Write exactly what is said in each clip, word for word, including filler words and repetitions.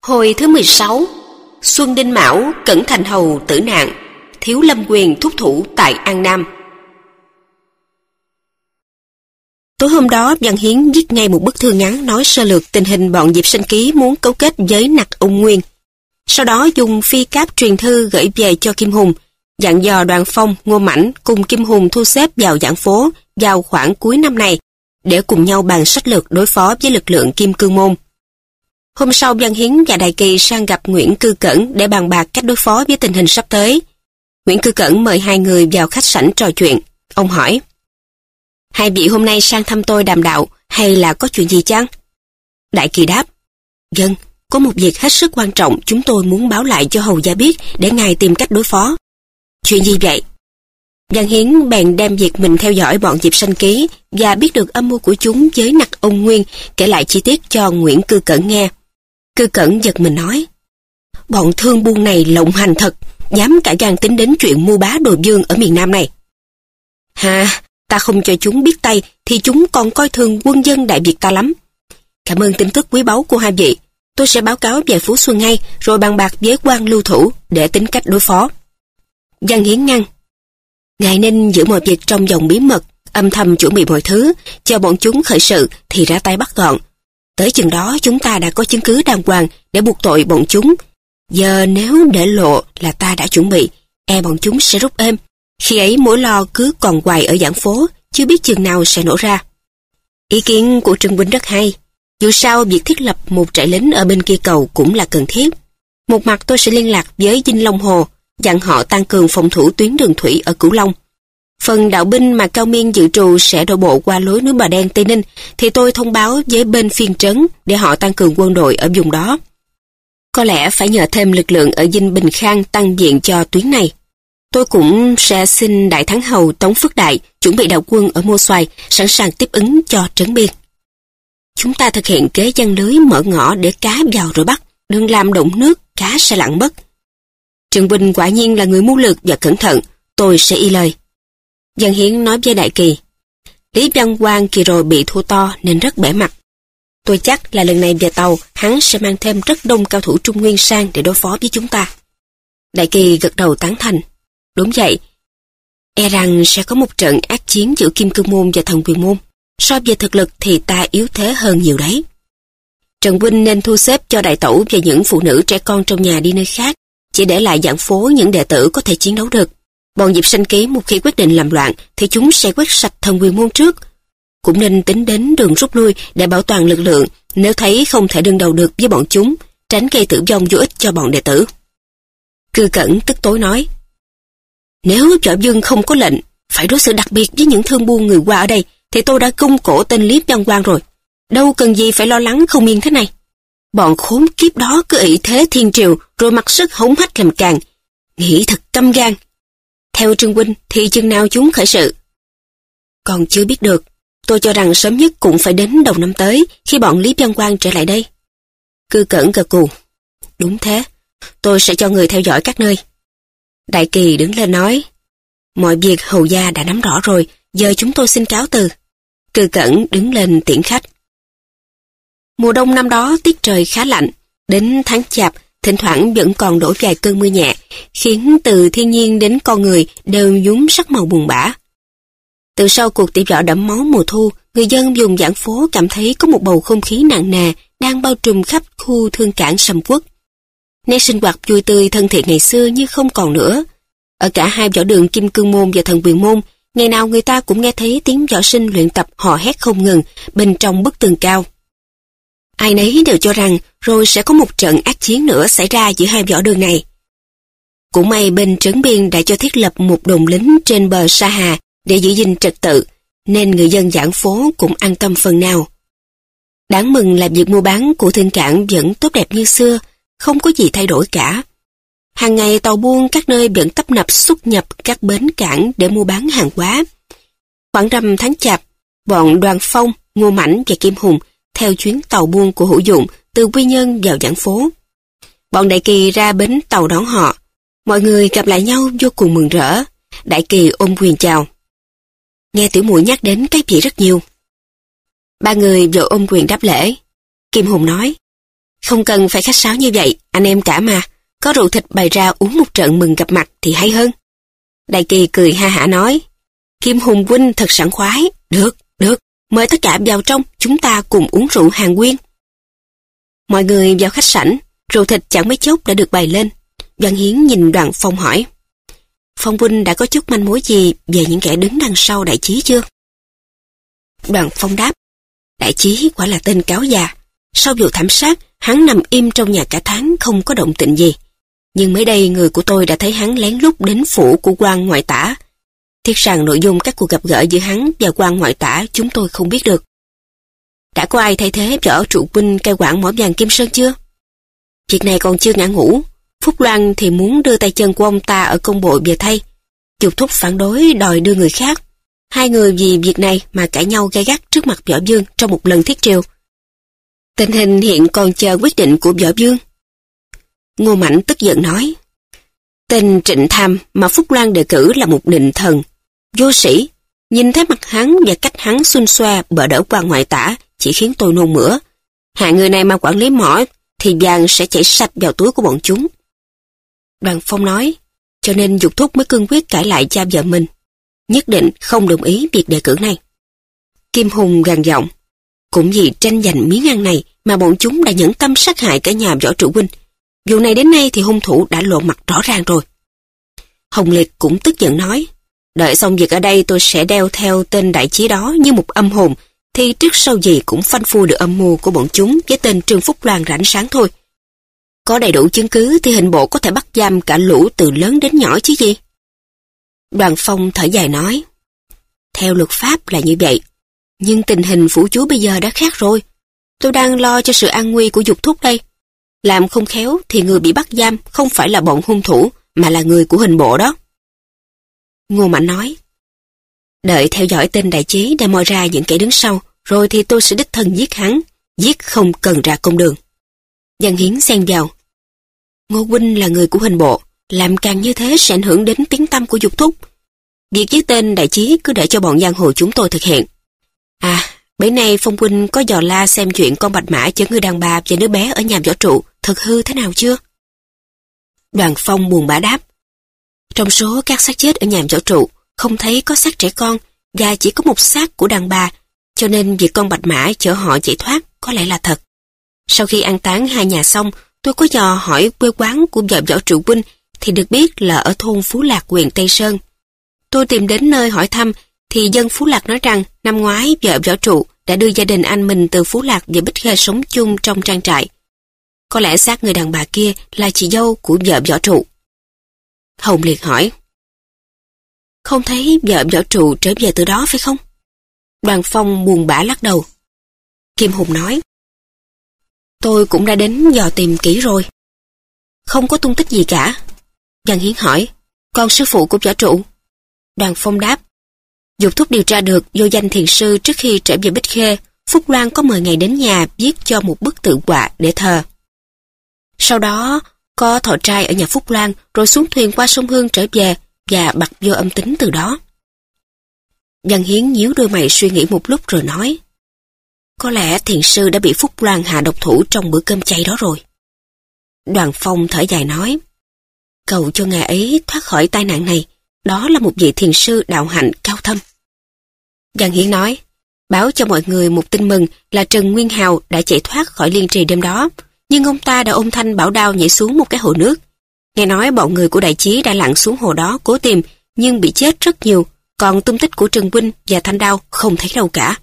Hồi thứ mười sáu, Xuân Đinh Mão, Cẩn Thành Hầu tử nạn, Thiếu Lâm Quyền thúc thủ tại An Nam. Tối hôm đó, Văn Hiến viết ngay một bức thư ngắn nói sơ lược tình hình bọn Diệp Sanh Ký muốn cấu kết với Nặc Ung Nguyên. Sau đó dùng phi cáp truyền thư gửi về cho Kim Hùng, dặn dò Đoàn Phong, Ngô Mãnh cùng Kim Hùng thu xếp vào giảng phố vào khoảng cuối năm này để cùng nhau bàn sách lược đối phó với lực lượng Kim Cương Môn. Hôm sau, Văn Hiến và Đại Kỳ sang gặp Nguyễn Cư Cẩn để bàn bạc cách đối phó với tình hình sắp tới. Nguyễn Cư Cẩn mời hai người vào khách sảnh trò chuyện. Ông hỏi: hai vị hôm nay sang thăm tôi đàm đạo hay là có chuyện gì chăng? Đại Kỳ đáp: vâng, có một việc hết sức quan trọng chúng tôi muốn báo lại cho hầu gia biết để ngài tìm cách đối phó. Chuyện gì vậy? Văn Hiến bèn đem việc mình theo dõi bọn Diệp Sanh Ký và biết được âm mưu của chúng với Nặc Ung Nguyên kể lại chi tiết cho Nguyễn Cư Cẩn nghe. Cư Cẩn giật mình nói: bọn thương buôn này lộng hành thật, dám cả gan tính đến chuyện mua bá đồ dương ở miền Nam này. Hà, ta không cho chúng biết tay thì chúng còn coi thường quân dân Đại Việt ta lắm. Cảm ơn tin tức quý báu của hai vị. Tôi sẽ báo cáo về Phú Xuân ngay rồi bàn bạc với quan lưu thủ để tính cách đối phó. Văn Hiến ngăn: ngài nên giữ mọi việc trong vòng bí mật, âm thầm chuẩn bị mọi thứ, cho bọn chúng khởi sự thì ra tay bắt gọn. Tới chừng đó chúng ta đã có chứng cứ đàng hoàng để buộc tội bọn chúng. Giờ nếu để lộ là ta đã chuẩn bị, e bọn chúng sẽ rút êm. Khi ấy mối lo cứ còn hoài ở giảng phố, chưa biết chừng nào sẽ nổ ra. Ý kiến của Trương Huynh rất hay. Dù sao việc thiết lập một trại lính ở bên kia cầu cũng là cần thiết. Một mặt tôi sẽ liên lạc với Vinh Long Hồ, dặn họ tăng cường phòng thủ tuyến đường thủy ở Cửu Long. Phần đạo binh mà Cao Miên dự trù sẽ đổ bộ qua lối núi Bà Đen Tây Ninh thì tôi thông báo với bên phiên trấn để họ tăng cường quân đội ở vùng đó. Có lẽ phải nhờ thêm lực lượng ở Vinh Bình Khang tăng viện cho tuyến này. Tôi cũng sẽ xin Đại Thắng Hầu Tống Phước Đại chuẩn bị đạo quân ở Mô Xoài sẵn sàng tiếp ứng cho trấn biên. Chúng ta thực hiện kế giăng lưới mở ngõ để cá vào rồi bắt, đừng làm động nước, cá sẽ lặn mất. Trương Huynh quả nhiên là người mưu lược và cẩn thận, tôi sẽ y lời. Văn Hiến nói với Đại Kỳ: Lý Văn Quang kỳ rồi bị thua to nên rất bể mặt. Tôi chắc là lần này về tàu hắn sẽ mang thêm rất đông cao thủ Trung Nguyên sang để đối phó với chúng ta. Đại Kỳ gật đầu tán thành. Đúng vậy, e rằng sẽ có một trận ác chiến giữa Kim Cương Môn và Thần Quyền Môn. So về thực lực thì ta yếu thế hơn nhiều đấy. Trần Huynh nên thu xếp cho đại tẩu và những phụ nữ trẻ con trong nhà đi nơi khác, chỉ để lại giảng phố những đệ tử có thể chiến đấu được. Bọn Diệp Sanh Ký một khi quyết định làm loạn thì chúng sẽ quét sạch Thần Quyền Môn trước. Cũng nên tính đến đường rút lui để bảo toàn lực lượng nếu thấy không thể đương đầu được với bọn chúng, tránh gây tử vong vô ích cho bọn đệ tử. Cư Cẩn tức tối nói: Nếu Võ Dương không có lệnh phải đối xử đặc biệt với những thương buôn người qua ở đây thì tôi đã cung cổ tên Lý Văn Quang rồi. Đâu cần gì phải lo lắng không yên thế này. Bọn khốn kiếp đó cứ ỷ thế thiên triều rồi mặc sức hống hách làm càng. Nghĩ thật căm gan. Theo Trương Huynh thì chừng nào chúng khởi sự? Còn chưa biết được. Tôi cho rằng sớm nhất cũng phải đến đầu năm tới khi bọn Lý Văn Quang trở lại đây. Cư Cẩn gật gù. Đúng thế. Tôi sẽ cho người theo dõi các nơi. Đại Kỳ đứng lên nói: Mọi việc hầu gia đã nắm rõ rồi, giờ chúng tôi xin cáo từ. Cư Cẩn đứng lên tiễn khách. Mùa đông năm đó tiết trời khá lạnh, đến tháng Chạp thỉnh thoảng vẫn còn đổ vài cơn mưa nhẹ, khiến từ thiên nhiên đến con người đều nhuốm sắc màu buồn bã. Từ sau cuộc tỷ võ đẫm máu mùa thu, người dân vùng giảng phố cảm thấy có một bầu không khí nặng nề đang bao trùm khắp khu thương cảng Sầm Quốc. Nét sinh hoạt vui tươi thân thiện ngày xưa như không còn nữa. Ở cả hai võ đường Kim Cương Môn và Thần Quyền Môn, ngày nào người ta cũng nghe thấy tiếng võ sinh luyện tập hò hét không ngừng bên trong bức tường cao. Ai nấy đều cho rằng rồi sẽ có một trận ác chiến nữa xảy ra giữa hai võ đường này. Cũng may bên trấn biên đã cho thiết lập một đồn lính trên bờ Sa Hà để giữ gìn trật tự, nên người dân giảng phố cũng an tâm phần nào. Đáng mừng là việc mua bán của thương cảng vẫn tốt đẹp như xưa, không có gì thay đổi cả. Hàng ngày tàu buôn các nơi vẫn tấp nập xuất nhập các bến cảng để mua bán hàng hóa. Khoảng rằm tháng Chạp, bọn Đoàn Phong, Ngô Mãnh và Kim Hùng theo chuyến tàu buôn của Hữu Dụng từ Quy Nhơn vào giảng phố. Bọn Đại Kỳ ra bến tàu đón họ. Mọi người gặp lại nhau vô cùng mừng rỡ. Đại Kỳ ôm quyền chào. Nghe tiểu muội nhắc đến cái vị rất nhiều. Ba người vội ôm quyền đáp lễ. Kim Hùng nói: Không cần phải khách sáo như vậy, anh em cả mà. Có rượu thịt bày ra uống một trận mừng gặp mặt thì hay hơn. Đại Kỳ cười ha hả nói, Kim Hùng huynh thật sảng khoái. Được, được, mời tất cả vào trong, chúng ta cùng uống rượu hàng nguyên. Mọi người vào khách sảnh, rượu thịt chẳng mấy chốc đã được bày lên. Văn Hiến nhìn Đoàn Phong hỏi, Phong huynh đã có chút manh mối gì về những kẻ đứng đằng sau Đại Chí chưa? Đoàn Phong đáp, Đại Chí quả là tên cáo già. Sau vụ thảm sát, hắn nằm im trong nhà cả tháng không có động tĩnh gì. Nhưng mới đây người của tôi đã thấy hắn lén lút đến phủ của quan ngoại tả. Tiếc rằng nội dung các cuộc gặp gỡ giữa hắn và quan ngoại tả chúng tôi không biết được. Đã có ai thay thế võ trụ huynh cai quản mỏ vàng Kim Sơn chưa? Việc này còn chưa ngã ngũ. Phúc Loan thì muốn đưa tay chân của ông ta ở công bộ về thay. Dục Thúc phản đối đòi đưa người khác. Hai người vì việc này mà cãi nhau gay gắt trước mặt Võ Vương trong một lần thiết triều. Tình hình hiện còn chờ quyết định của Võ Vương. Ngô Mạnh tức giận nói, tên Trịnh Tham mà Phúc Loan đề cử là một nịnh thần, vô sĩ. Nhìn thấy mặt hắn và cách hắn xun xoe bợ đỡ quan ngoại tả chỉ khiến tôi nôn mửa. Hạng người này mà quản lý mỏ thì vàng sẽ chảy sạch vào túi của bọn chúng. Đoàn Phong nói, cho nên Dục Thúc mới cương quyết cãi lại cha vợ mình. Nhất định không đồng ý việc đề cử này. Kim Hùng gằn giọng, cũng vì tranh giành miếng ăn này mà bọn chúng đã nhẫn tâm sát hại cả nhà võ trụ huynh. Vụ này đến nay thì hung thủ đã lộ mặt rõ ràng rồi. Hồng Liệt cũng tức giận nói, đợi xong việc ở đây tôi sẽ đeo theo tên Đại Chí đó như một âm hồn, thì trước sau gì cũng phanh phui được âm mưu của bọn chúng với tên Trương Phúc Loan rảnh sáng thôi. Có đầy đủ chứng cứ thì hình bộ có thể bắt giam cả lũ từ lớn đến nhỏ chứ gì. Đoàn Phong thở dài nói, theo luật pháp là như vậy, nhưng tình hình phủ chúa bây giờ đã khác rồi. Tôi đang lo cho sự an nguy của Dục Thúc đây. Làm không khéo thì người bị bắt giam không phải là bọn hung thủ mà là người của hình bộ đó. Ngô Mạnh nói, đợi theo dõi tên Đại Chí để moi ra những kẻ đứng sau, rồi thì tôi sẽ đích thân giết hắn, giết không cần ra công đường. Văn Hiến xen vào, Ngô huynh là người của hình bộ, làm càng như thế sẽ ảnh hưởng đến tiếng tăm của Dục Thúc. Việc giết tên Đại Chí cứ để cho bọn giang hồ chúng tôi thực hiện. À, bấy nay Phong huynh có dò la xem chuyện con bạch mã chở người đàn bà và đứa bé ở nhà võ trụ thật hư thế nào chưa? Đoàn Phong buồn bã đáp, trong số các xác chết ở nhà võ trụ không thấy có xác trẻ con và chỉ có một xác của đàn bà, cho nên việc con bạch mã chở họ chạy thoát có lẽ là thật. Sau khi an táng hai nhà xong, tôi có dò hỏi quê quán của vợ võ trụ huynh thì được biết là ở thôn Phú Lạc, huyện Tây Sơn. Tôi tìm đến nơi hỏi thăm thì dân Phú Lạc nói rằng năm ngoái vợ võ trụ đã đưa gia đình anh mình từ Phú Lạc về Bích Khê sống chung trong trang trại. Có lẽ xác người đàn bà kia là chị dâu của vợ võ trụ. Hồng Liệt hỏi, không thấy vợ võ trụ trở về từ đó phải không? Đoàn Phong buồn bã lắc đầu. Kim Hùng nói, tôi cũng đã đến dò tìm kỹ rồi. Không có tung tích gì cả. Văn Hiến hỏi, còn sư phụ của võ trụ? Đoàn Phong đáp, Dục Thúc điều tra được vô danh thiền sư trước khi trở về Bích Khê, Phúc Loan có mời ngày đến nhà viết cho một bức tượng họa để thờ. Sau đó, có thọ trai ở nhà Phúc Loan rồi xuống thuyền qua sông Hương trở về và bặt vô âm tính từ đó. Văn Hiến nhíu đôi mày suy nghĩ một lúc rồi nói, có lẽ thiền sư đã bị Phúc Loan hạ độc thủ trong bữa cơm chay đó rồi. Đoàn Phong thở dài nói, cầu cho ngài ấy thoát khỏi tai nạn này, đó là một vị thiền sư đạo hạnh cao thâm. Văn Hiến nói, báo cho mọi người một tin mừng là Trần Nguyên Hào đã chạy thoát khỏi Liên Trì đêm đó, nhưng ông ta đã ôm thanh bảo đao nhảy xuống một cái hồ nước. Nghe nói bọn người của Đại Chí đã lặn xuống hồ đó cố tìm, nhưng bị chết rất nhiều, còn tung tích của Trần Huynh và thanh đao không thấy đâu cả.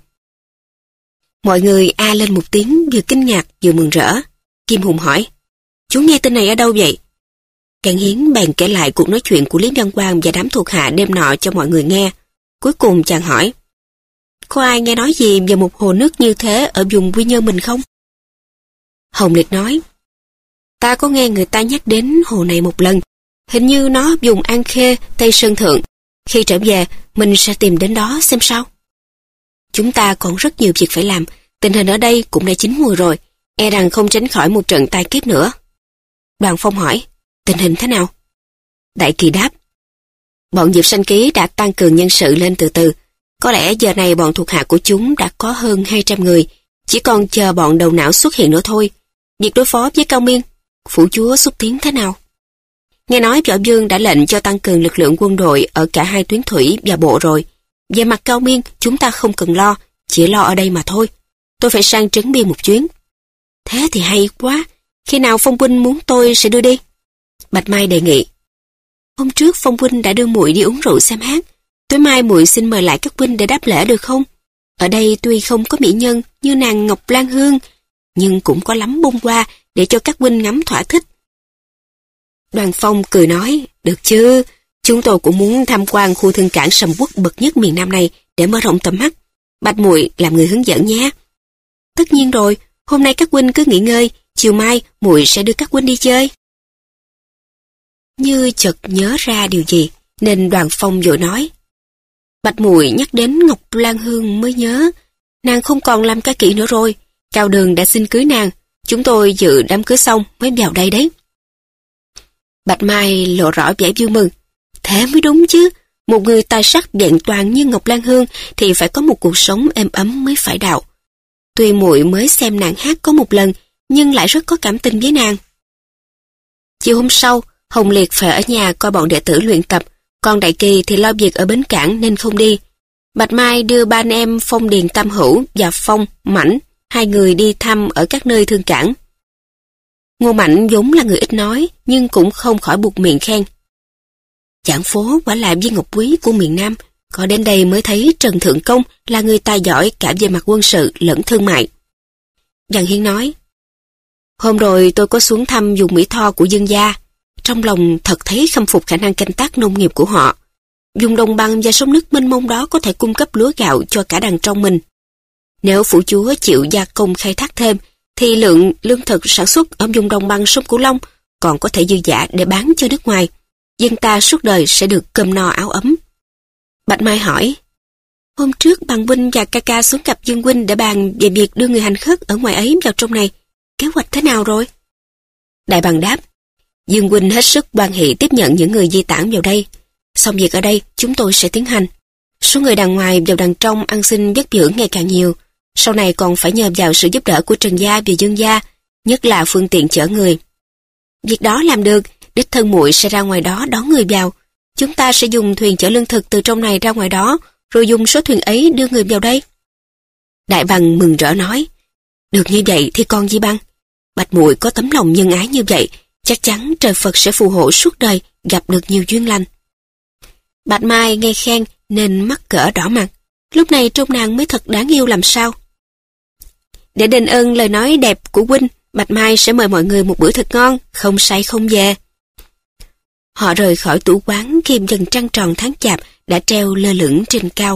Mọi người a lên một tiếng vừa kinh ngạc vừa mừng rỡ. Kim Hùng hỏi, chú nghe tin này ở đâu vậy? Văn Hiến bèn kể lại cuộc nói chuyện của Lý Văn Quang và đám thuộc hạ đêm nọ cho mọi người nghe. Cuối cùng chàng hỏi, có ai nghe nói gì về một hồ nước như thế ở vùng Quy Nhơn mình không? Hồng Liệt nói, ta có nghe người ta nhắc đến hồ này một lần, hình như nó vùng An Khê, Tây Sơn Thượng. Khi trở về, mình sẽ tìm đến đó xem sao. Chúng ta còn rất nhiều việc phải làm, tình hình ở đây cũng đã chín mùi rồi, e rằng không tránh khỏi một trận tai kiếp nữa. Đoàn Phong hỏi, tình hình thế nào? Đại Kỳ đáp, bọn Diệp Sanh Ký đã tăng cường nhân sự lên từ từ. Có lẽ giờ này bọn thuộc hạ của chúng đã có hơn hai trăm người, chỉ còn chờ bọn đầu não xuất hiện nữa thôi. việc đối phó với Cao Miên, phủ chúa xúc tiến thế nào? Nghe nói Võ Dương đã lệnh cho tăng cường lực lượng quân đội ở cả hai tuyến thủy và bộ rồi. Về mặt Cao Miên, chúng ta không cần lo, chỉ lo ở đây mà thôi. Tôi phải sang Trấn Biên một chuyến. Thế thì hay quá, khi nào Phong huynh muốn tôi sẽ đưa đi? Bạch Mai đề nghị. Hôm trước Phong huynh đã đưa muội đi uống rượu xem hát. Tối mai muội xin mời lại các huynh để đáp lễ được không? Ở đây tuy không có mỹ nhân như nàng Ngọc Lan Hương, nhưng cũng có lắm bông hoa để cho các huynh ngắm thỏa thích. Đoàn Phong cười nói, được chứ, chúng tôi cũng muốn tham quan khu thương cảng sầm uất bậc nhất miền Nam này để mở rộng tầm mắt. Bạch muội làm người hướng dẫn nhé. Tất nhiên rồi, hôm nay các huynh cứ nghỉ ngơi, chiều mai muội sẽ đưa các huynh đi chơi. Như chợt nhớ ra điều gì, nên Đoàn Phong vội nói. Bạch muội nhắc đến Ngọc Lan Hương mới nhớ, nàng không còn làm ca kỹ nữa rồi. Cao Đường đã xin cưới nàng, chúng tôi dự đám cưới xong mới vào đây đấy. Bạch Mai lộ rõ vẻ vui mừng. Thế mới đúng chứ, một người tài sắc vẹn toàn như Ngọc Lan Hương thì phải có một cuộc sống êm ấm mới phải đạo. Tuy muội mới xem nàng hát có một lần, nhưng lại rất có cảm tình với nàng. Chiều hôm sau, Hồng Liệt phải ở nhà coi bọn đệ tử luyện tập, còn Đại Kỳ thì lo việc ở bến cảng nên không đi. Bạch Mai đưa ba anh em Phong Điền Tam Hữu và Phong, Mãnh, hai người đi thăm ở các nơi thương cảng. Ngô Mạnh vốn là người ít nói, nhưng cũng không khỏi buột miệng khen. Giảng phố quả là viên ngọc quý của miền Nam, có đến đây mới thấy Trần Thượng Công là người tài giỏi cả về mặt quân sự lẫn thương mại. Văn Hiến nói, hôm rồi tôi có xuống thăm vùng Mỹ Tho của Dương gia, trong lòng thật thấy khâm phục khả năng canh tác nông nghiệp của họ. Vùng đồng bằng và sông nước mênh mông đó có thể cung cấp lúa gạo cho cả đàn trong mình. Nếu phủ chúa chịu gia công khai thác thêm, thì lượng lương thực sản xuất ở vùng đồng bằng sông Cửu Long còn có thể dư dả để bán cho nước ngoài. Dân ta suốt đời sẽ được cơm no áo ấm. Bạch Mai hỏi, hôm trước Bằng huynh và ca ca xuống gặp Dương huynh để bàn về việc đưa người hành khất ở ngoài ấy vào trong này. Kế hoạch thế nào rồi? Đại Bằng đáp, Dương huynh hết sức hoan hỷ tiếp nhận những người di tản vào đây. Xong việc ở đây, chúng tôi sẽ tiến hành. Số người đằng ngoài vào đằng trong ăn xin vất dưỡng ngày càng nhiều. Sau này còn phải nhờ vào sự giúp đỡ của Trần gia và Dương gia, nhất là phương tiện chở người. Việc đó làm được, đích thân muội sẽ ra ngoài đó đón người vào. Chúng ta sẽ dùng thuyền chở lương thực từ trong này ra ngoài đó, rồi dùng số thuyền ấy đưa người vào đây. Đại Bằng mừng rỡ nói, được như vậy thì còn gì bằng. Bạch muội có tấm lòng nhân ái như vậy, chắc chắn trời Phật sẽ phù hộ suốt đời gặp được nhiều duyên lành. Bạch Mai nghe khen nên mắt cỡ đỏ mặt. Lúc này trông nàng mới thật đáng yêu làm sao. Để đền ơn lời nói đẹp của huynh, Bạch Mai sẽ mời mọi người một bữa thật ngon, không say không về. Họ rời khỏi tủ quán khi dần trăng tròn tháng chạp đã treo lơ lửng trên cao.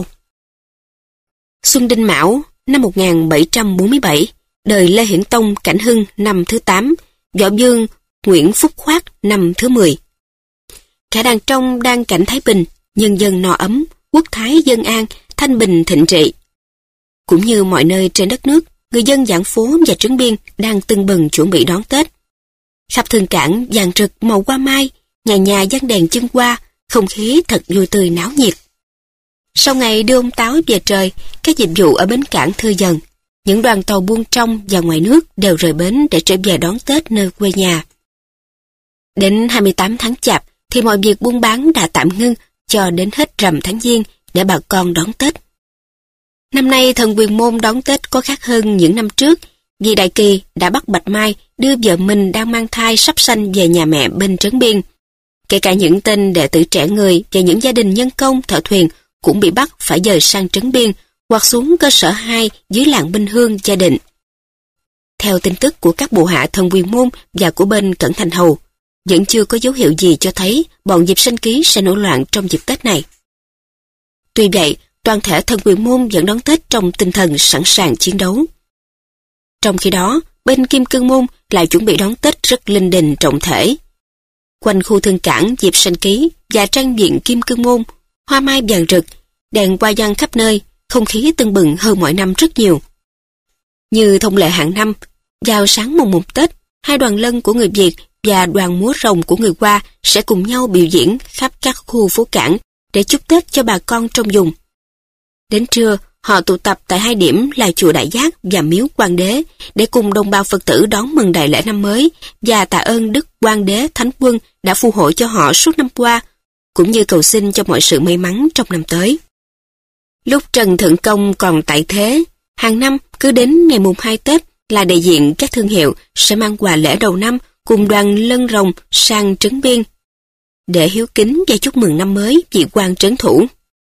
Xuân Đinh Mão, năm một nghìn bảy trăm bốn mươi bảy, đời Lê Hiển Tông Cảnh Hưng năm thứ tám, Võ Dương Nguyễn Phúc Khoát năm thứ mười. Cả đàn trong đang cảnh thái bình, nhân dân no ấm, quốc thái dân an, thanh bình thịnh trị. Cũng như mọi nơi trên đất nước, người dân Giảng Phố và Trấn Biên đang tưng bừng chuẩn bị đón Tết. Khắp thương cảng vàng rực màu hoa mai, nhà nhà giăng đèn chân hoa, không khí thật vui tươi náo nhiệt. Sau ngày đưa ông Táo về trời, các dịch vụ ở bến cảng thưa dần. Những đoàn tàu buôn trong và ngoài nước đều rời bến để trở về đón Tết nơi quê nhà. Đến hai mươi tám tháng Chạp thì mọi việc buôn bán đã tạm ngưng cho đến hết rằm tháng Giêng để bà con đón Tết. Năm nay thần Quyền Môn đón Tết có khác hơn những năm trước, vì Đại Kỳ đã bắt Bạch Mai đưa vợ mình đang mang thai sắp sanh về nhà mẹ bên Trấn Biên. Kể cả những tên đệ tử trẻ người và những gia đình nhân công thợ thuyền cũng bị bắt phải dời sang Trấn Biên hoặc xuống cơ sở hai dưới làng Bình Hương Gia Định. Theo tin tức của các bộ hạ thần Quyền Môn và của bên Cẩn Thành Hầu, vẫn chưa có dấu hiệu gì cho thấy bọn Diệp Sanh Ký sẽ nổi loạn trong dịp Tết này. Tuy vậy, toàn thể thần Quyền Môn vẫn đón Tết trong tinh thần sẵn sàng chiến đấu. Trong khi đó, bên Kim Cương Môn lại chuẩn bị đón Tết rất linh đình trọng thể. Quanh khu thương cảng Diệp Sanh Ký và trang viện Kim Cương Môn, hoa mai vàng rực, đèn hoa giăng khắp nơi, không khí tưng bừng hơn mọi năm rất nhiều. Như thông lệ hàng năm, vào sáng mùng một Tết, hai đoàn lân của người Việt và đoàn múa rồng của người Hoa sẽ cùng nhau biểu diễn khắp các khu phố cảng để chúc Tết cho bà con trong vùng. Đến trưa, họ Họ tụ tập tại hai điểm là chùa Đại Giác và miếu Quan Đế để cùng đồng bào Phật tử đón mừng đại lễ năm mới và tạ ơn Đức Quan Đế Thánh Quân đã phù hộ cho họ suốt năm qua, cũng như cầu xin cho mọi sự may mắn trong năm tới. Lúc Trần Thượng Công còn tại thế, hàng năm cứ đến ngày mùng hai Tết là đại diện các thương hiệu sẽ mang quà lễ đầu năm cùng đoàn lân rồng sang Trấn Biên để hiếu kính và chúc mừng năm mới vị quan trấn thủ.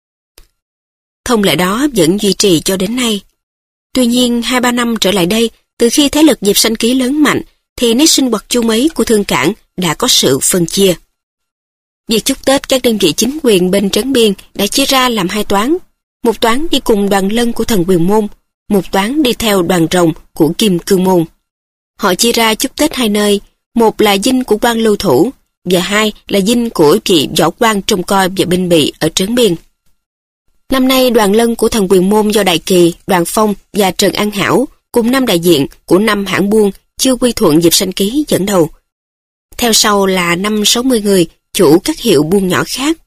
Thông lệ đó vẫn duy trì cho đến nay. Tuy nhiên, hai ba năm trở lại đây, từ khi thế lực Diệp Sanh Ký lớn mạnh, thì nét sinh hoạt chung ấy của Thương Cảng đã có sự phân chia. Việc chúc Tết các đơn vị chính quyền bên Trấn Biên đã chia ra làm hai toán. Một toán đi cùng đoàn lân của thần Quyền Môn, một toán đi theo đoàn rồng của Kim Cương Môn. Họ chia ra chúc Tết hai nơi, một là dinh của quan lưu thủ, và hai là dinh của vị võ quan trông coi và binh bị ở Trấn Biên. Năm nay đoàn lân của thần Quyền Môn do Đại Kỳ, Đoàn Phong và Trần An Hảo cùng năm đại diện của năm hãng buôn chưa quy thuận Diệp Sanh Ký dẫn đầu. Theo sau là năm sáu mươi người chủ các hiệu buôn nhỏ khác.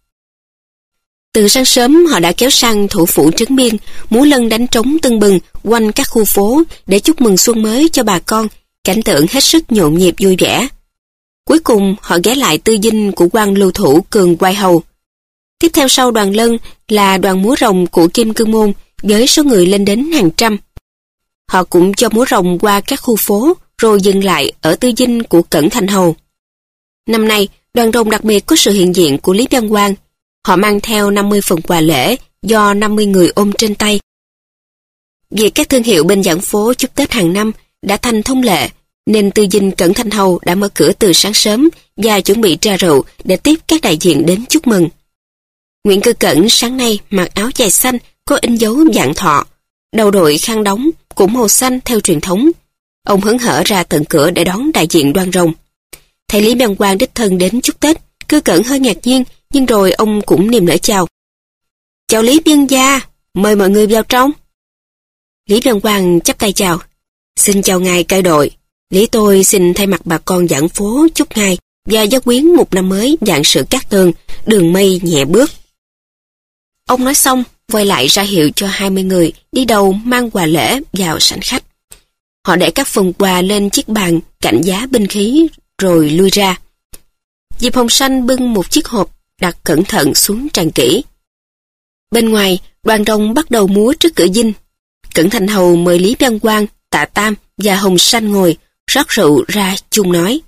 Từ sáng sớm họ đã kéo sang thủ phủ Trấn Biên, múa lân đánh trống tưng bừng quanh các khu phố để chúc mừng xuân mới cho bà con, cảnh tượng hết sức nhộn nhịp vui vẻ. Cuối cùng họ ghé lại tư dinh của quan lưu thủ Cường Quai Hầu. Tiếp theo sau đoàn lân là đoàn múa rồng của Kim Cương Môn với số người lên đến hàng trăm. Họ cũng cho múa rồng qua các khu phố rồi dừng lại ở tư dinh của Cẩn Thành Hầu. Năm nay, đoàn rồng đặc biệt có sự hiện diện của Lý Văn Quang. Họ mang theo năm mươi phần quà lễ do năm mươi người ôm trên tay. Việc các thương hiệu bên giảng phố chúc Tết hàng năm đã thành thông lệ, nên tư dinh Cẩn Thành Hầu đã mở cửa từ sáng sớm và chuẩn bị trà rượu để tiếp các đại diện đến chúc mừng. Nguyễn Cư Cẩn sáng nay mặc áo dài xanh có in dấu vạn thọ, đầu đội khăn đóng cũng màu xanh theo truyền thống. Ông hớn hở ra tận cửa để đón đại diện đoàn rồng. Thầy Lý Văn Quang đích thân đến chúc Tết, Cư Cẩn hơi ngạc nhiên, nhưng rồi ông cũng niềm nở chào. Chào Lý Biên gia, mời mọi người vào trong. Lý Văn Quang chắp tay chào. Xin chào ngài cai đội. Lý tôi xin thay mặt bà con giảng phố chúc ngài và gia quyến một năm mới vạn sự cát tường, đường mây nhẹ bước. Ông nói xong, quay lại ra hiệu cho hai mươi người đi đầu mang quà lễ vào sảnh khách. Họ để các phần quà lên chiếc bàn cạnh giá binh khí rồi lui ra. Diệp Hồng Sanh bưng một chiếc hộp đặt cẩn thận xuống tràn kỹ. Bên ngoài, đoàn rồng bắt đầu múa trước cửa dinh. Cẩn Thành Hầu mời Lý Văn Quang, Tạ Tam và Hồng Sanh ngồi, rót rượu ra chung nói.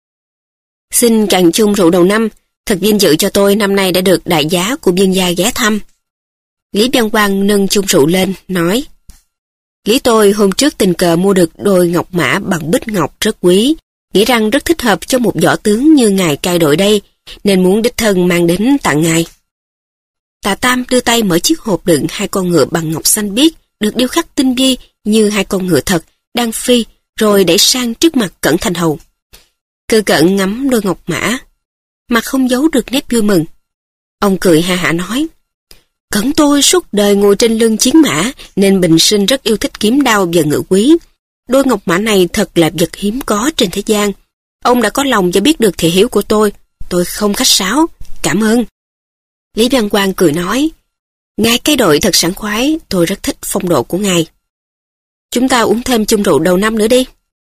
Xin cạn chung rượu đầu năm, thật vinh dự cho tôi năm nay đã được đại giá của Biên gia ghé thăm. Lý Văn Quang nâng chung rượu lên, nói. Lý tôi hôm trước tình cờ mua được đôi ngọc mã bằng bích ngọc rất quý, nghĩ rằng rất thích hợp cho một võ tướng như ngài cai đội đây, nên muốn đích thân mang đến tặng ngài. Tạ Tam đưa tay mở chiếc hộp đựng hai con ngựa bằng ngọc xanh biếc, được điêu khắc tinh vi như hai con ngựa thật, đang phi, rồi đẩy sang trước mặt Cẩn Thành Hầu. Cư Cẩn ngắm đôi ngọc mã, mặt không giấu được nét vui mừng. Ông cười ha hả nói, Cẩn tôi suốt đời ngồi trên lưng chiến mã, nên bình sinh rất yêu thích kiếm đao và ngựa quý. Đôi ngọc mã này thật là vật hiếm có trên thế gian. Ông đã có lòng và biết được thị hiếu của tôi, tôi không khách sáo, cảm ơn. Lý Văn Quang cười nói, ngài cai đội thật sảng khoái, tôi rất thích phong độ của ngài. Chúng ta uống thêm chung rượu đầu năm nữa đi.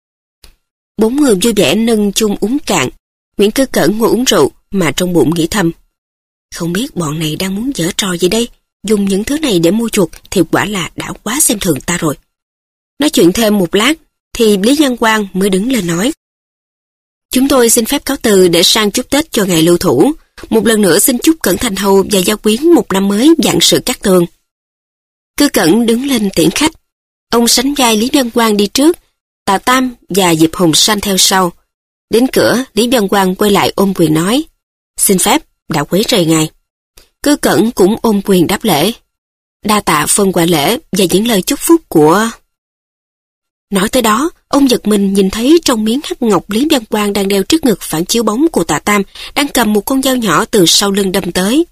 Bốn người vui vẻ nâng chung uống cạn. Nguyễn Cư Cẩn ngồi uống rượu mà trong bụng nghĩ thầm, không biết bọn này đang muốn giở trò gì đây, dùng những thứ này để mua chuộc thì quả là đã quá xem thường ta rồi. Nói chuyện thêm một lát thì Lý Văn Quang mới đứng lên nói, chúng tôi xin phép cáo từ để sang chúc Tết cho ngài lưu thủ. Một lần nữa xin chúc Cẩn Thành Hầu và gia quyến một năm mới vạn sự cát tường. Cư Cẩn đứng lên tiễn khách. Ông sánh vai Lý Văn Quang đi trước, Tạ Tam và Diệp Hồng Sanh theo sau. Đến cửa, Lý Văn Quang quay lại ôm quyền nói, xin phép, đã quấy rầy ngài. Cư Cẩn cũng ôm quyền đáp lễ. Đa tạ phân quà lễ và những lời chúc phúc của... Nói tới đó, ông giật mình nhìn thấy trong miếng hắc ngọc Lý Văn Quang đang đeo trước ngực phản chiếu bóng của Tạ Tam đang cầm một con dao nhỏ từ sau lưng đâm tới.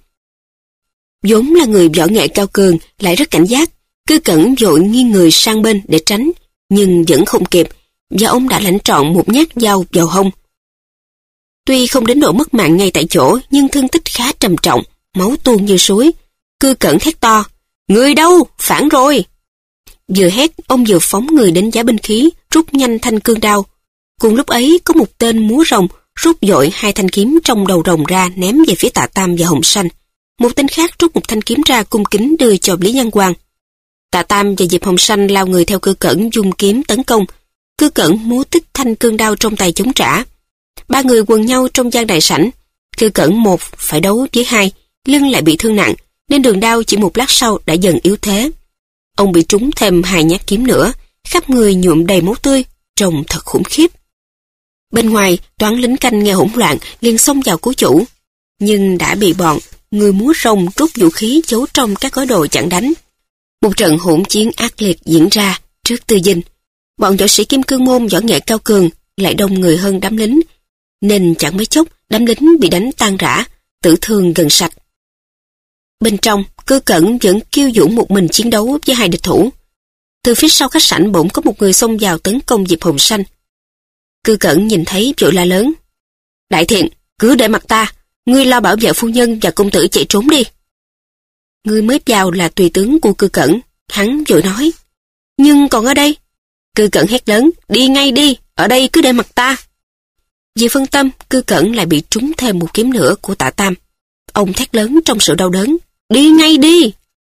Vốn là người võ nghệ cao cường, lại rất cảnh giác, Cư Cẩn vội nghiêng người sang bên để tránh, nhưng vẫn không kịp, và ông đã lãnh trọn một nhát dao vào hông. Tuy không đến độ mất mạng ngay tại chỗ, nhưng thương tích khá trầm trọng, máu tuôn như suối. Cư Cẩn thét to, Người đâu? Phản rồi! Vừa hét, ông vừa phóng người đến giá binh khí, rút nhanh thanh cương đao. Cùng lúc ấy, có một tên múa rồng rút dội hai thanh kiếm trong đầu rồng ra ném về phía Tạ Tam và Hồng Sanh. Một tên khác rút một thanh kiếm ra cung kính đưa cho Lý Văn Quang. Tạ Tam và Diệp Hồng Sanh lao người theo Cư Cẩn dung kiếm tấn công. Cư Cẩn múa tích thanh cương đao trong tay chống trả. Ba người quần nhau trong gian đại sảnh. Cư Cẩn một phải đấu với hai, lưng lại bị thương nặng, nên đường đao chỉ một lát sau đã dần yếu thế. Ông bị trúng thêm hai nhát kiếm nữa, khắp người nhuộm đầy máu tươi, trông thật khủng khiếp. Bên ngoài, toán lính canh nghe hỗn loạn, liền xông vào cứu chủ. Nhưng đã bị bọn người múa rồng rút vũ khí giấu trong các gói đồ chặn đánh. Một trận hỗn chiến ác liệt diễn ra trước Tư Dinh. Bọn võ sĩ Kim Cương Môn võ nghệ cao cường, lại đông người hơn đám lính, nên chẳng mấy chốc đám lính bị đánh tan rã, tử thương gần sạch. Bên trong, Cư Cẩn vẫn kiêu dũng một mình chiến đấu với hai địch thủ. Từ phía sau khách sảnh bỗng có một người xông vào tấn công Diệp Hồng Sanh. Cư Cẩn nhìn thấy vội la lớn: Đại Thiện, cứ để mặc ta, ngươi lo bảo vệ phu nhân và công tử chạy trốn đi. Người mới vào là tùy tướng của Cư Cẩn, hắn vội nói: Nhưng còn ở đây? Cư Cẩn hét lớn: Đi ngay đi, ở đây cứ để mặc ta. Vì phân tâm, Cư Cẩn lại bị trúng thêm một kiếm nữa của Tạ Tam. Ông thét lớn trong sự đau đớn: Đi ngay đi!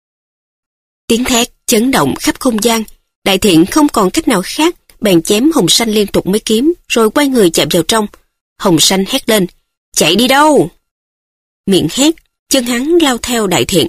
Tiếng thét chấn động khắp không gian. Đại Thiện không còn cách nào khác, bèn chém Hồng Sanh liên tục mấy kiếm, rồi quay người chạm vào trong. Hồng Sanh hét lên: Chạy đi đâu? Miệng hét, chân hắn lao theo Đại Thiện.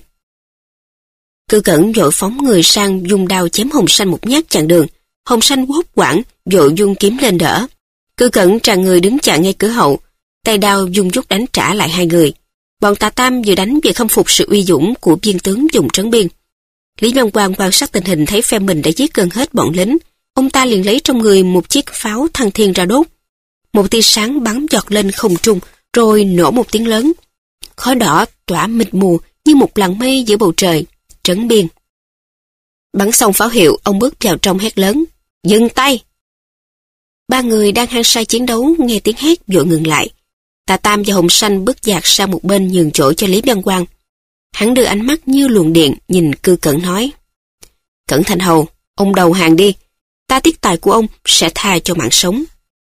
Cư Cẩn vội phóng người sang dùng đao chém Hồng Sanh một nhát chặn đường. Hồng Sanh hốt hoảng, vội dung kiếm lên đỡ. Cư Cẩn tràn người đứng chặn ngay cửa hậu, tay đao dùng rút đánh trả lại hai người. Bọn Tạ Tam vừa đánh vừa khâm phục sự uy dũng của viên tướng dùng trấn biên. Lý Văn Quang quan sát tình hình thấy phe mình đã giết gần hết bọn lính, ông ta liền lấy trong người một chiếc pháo thăng thiên ra đốt. Một tia sáng bắn giọt lên không trung, rồi nổ một tiếng lớn. Khói đỏ tỏa mịt mù như một làn mây giữa bầu trời. Trấn biên. Bắn xong pháo hiệu, ông bước vào trong hét lớn: Dừng tay! Ba người đang hăng say chiến đấu nghe tiếng hét vội ngừng lại. Tạ Tam và Hồng Sanh bước dạt sang một bên nhường chỗ cho Lý Văn Quang. Hắn đưa ánh mắt như luồng điện nhìn Cư Cẩn nói: Cẩn Thành Hầu, ông đầu hàng đi, ta tiếc tài của ông sẽ tha cho mạng sống.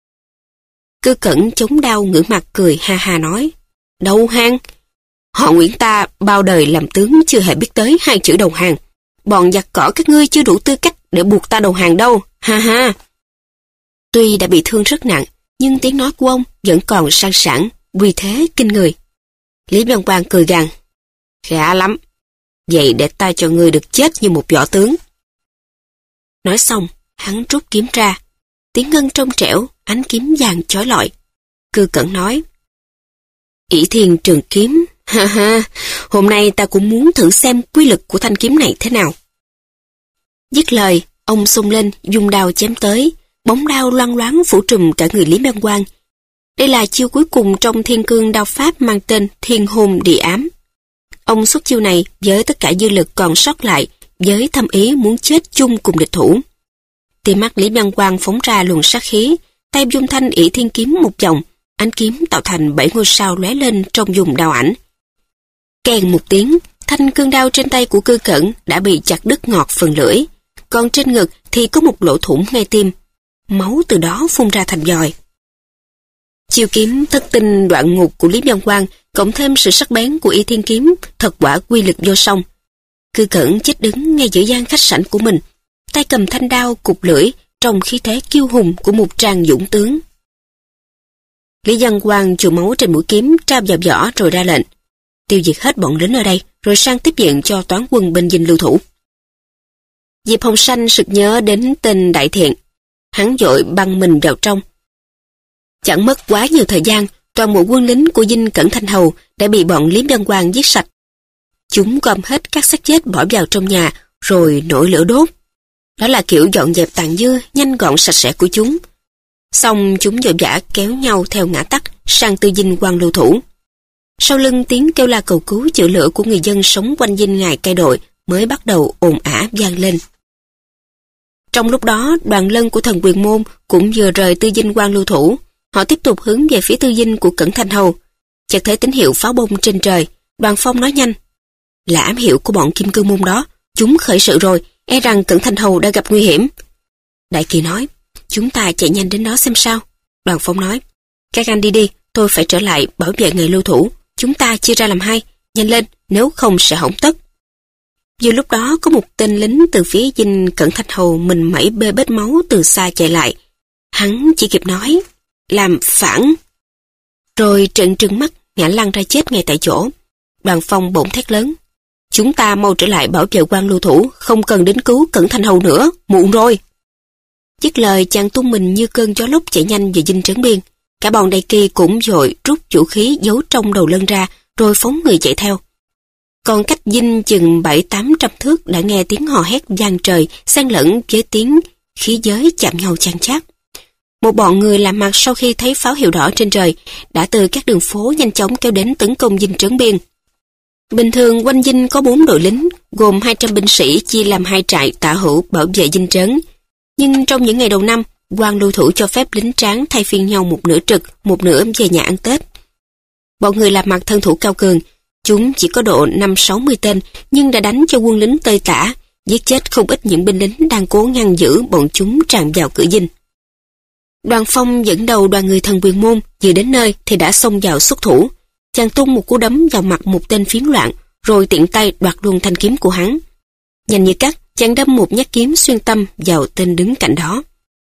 Cư Cẩn chống đao ngửa mặt cười ha ha nói: Đầu hàng? Họ Nguyễn ta bao đời làm tướng chưa hề biết tới hai chữ đầu hàng. Bọn giặc cỏ các ngươi chưa đủ tư cách để buộc ta đầu hàng đâu, ha ha. Tuy đã bị thương rất nặng, nhưng tiếng nói của ông vẫn còn sang sảng, uy thế kinh người. Lý Văn Quang cười gằn: Khá lắm, vậy để ta cho ngươi được chết như một võ tướng. Nói xong, hắn rút kiếm ra, tiếng ngân trong trẻo, ánh kiếm vàng chói lọi. Cư Cẩn nói: Ỷ Thiên Trường Kiếm, ha ha, hôm nay ta cũng muốn thử xem quy lực của thanh kiếm này thế nào. Dứt lời, ông xông lên, dùng đao chém tới, bóng đao loang loáng phủ trùm cả người Lý Văn Quang. Đây là chiêu cuối cùng trong thiên cương đao pháp mang tên Thiên Hôn Địa Ám. Ông xuất chiêu này với tất cả dư lực còn sót lại, với thâm ý muốn chết chung cùng địch thủ. Tia mắt Lý Văn Quang phóng ra luồng sát khí, tay dung thanh Ỷ Thiên Kiếm một vòng, ánh kiếm tạo thành bảy ngôi sao lóe lên trong vùng đao ảnh. Kèn một tiếng, thanh cương đao trên tay của Cư Cẩn đã bị chặt đứt ngọt phần lưỡi, còn trên ngực thì có một lỗ thủng ngay tim. Máu từ đó phun ra thành vòi. Chiêu kiếm thất tinh đoạn ngục của Lý Văn Quang cộng thêm sự sắc bén của Ỷ Thiên Kiếm thật quả quy lực vô song. Cư Cẩn chết đứng ngay giữa gian khách sảnh của mình, tay cầm thanh đao cục lưỡi trong khí thế kiêu hùng của một tràng dũng tướng. Lý Văn Quang chùi máu trên mũi kiếm tra vào vỏ rồi ra lệnh: Tiêu diệt hết bọn lính ở đây, rồi sang tiếp viện cho toán quân bên dinh lưu thủ. Diệp Hồng Sanh sực nhớ đến tên Đại Thiện, hắn vội băng mình vào trong. Chẳng mất quá nhiều thời gian, toàn bộ quân lính của dinh Cẩn Thành Hầu đã bị bọn Lý Văn Quang giết sạch. Chúng gom hết các xác chết bỏ vào trong nhà, rồi nổi lửa đốt. Đó là kiểu dọn dẹp tàn dư, nhanh gọn sạch sẽ của chúng. Xong chúng vội vã kéo nhau theo ngã tắc sang tư dinh quan lưu thủ. Sau lưng tiếng kêu la cầu cứu chữa lửa của người dân sống quanh dinh ngài cai đội mới bắt đầu ồn ả vang lên. Trong lúc đó, đoàn lân của thần quyền môn cũng vừa rời tư dinh quan lưu thủ. Họ tiếp tục hướng về phía tư dinh của Cẩn Thành Hầu. Chợt thấy tín hiệu pháo bông trên trời, Đoàn Phong nói nhanh: Là ám hiệu của bọn Kim Cương Môn đó, Chúng khởi sự rồi, e rằng Cẩn Thanh Hầu đã gặp nguy hiểm. Đại Kỳ nói, chúng ta chạy nhanh đến đó xem sao. Đoàn Phong nói, các anh đi đi, tôi phải trở lại bảo vệ người lưu thủ. Chúng ta chia ra làm hai, nhanh lên, nếu không sẽ hỏng tất. Vừa lúc đó có một tên lính từ phía dinh Cẩn Thanh Hầu mình mẩy bê bết máu từ xa chạy lại. Hắn chỉ kịp nói, làm phản. Rồi trợn trừng mắt, ngã lăn ra chết ngay tại chỗ. Đoàn Phong bỗng thét lớn, chúng ta mau trở lại bảo vệ quan lưu thủ, không cần đến cứu Cẩn Thanh Hầu nữa, muộn rồi. Dứt lời, chàng tung mình như cơn gió lốc chạy nhanh về dinh Trấn Biên. Cả bọn Đại Kỳ cũng vội rút vũ khí giấu trong đầu lân ra, rồi phóng người chạy theo. Còn cách dinh chừng bảy tám trăm thước đã nghe tiếng hò hét vang trời, xen lẫn với tiếng khí giới chạm nhau chan chát. Một bọn người làm mặt sau khi thấy pháo hiệu đỏ trên trời, đã từ các đường phố nhanh chóng kéo đến tấn công dinh Trấn Biên. Bình thường quanh dinh có bốn đội lính, gồm hai trăm binh sĩ chia làm hai trại tả hữu bảo vệ dinh trấn. Nhưng trong những ngày đầu năm, quan lưu thủ cho phép lính tráng thay phiên nhau một nửa trực, một nửa về nhà ăn Tết. Bọn người làm mặt thân thủ cao cường, chúng chỉ có độ năm sáu mươi tên, nhưng đã đánh cho quân lính Tây Tả, giết chết không ít những binh lính đang cố ngăn giữ bọn chúng tràn vào cửa dinh. Đoàn Phong dẫn đầu đoàn người Thần Quyền Môn, vừa đến nơi thì đã xông vào xuất thủ. Chàng tung một cú đấm vào mặt một tên phiến loạn, rồi tiện tay đoạt luôn thanh kiếm của hắn. Nhanh như cắt, chàng đâm một nhát kiếm xuyên tâm vào tên đứng cạnh đó.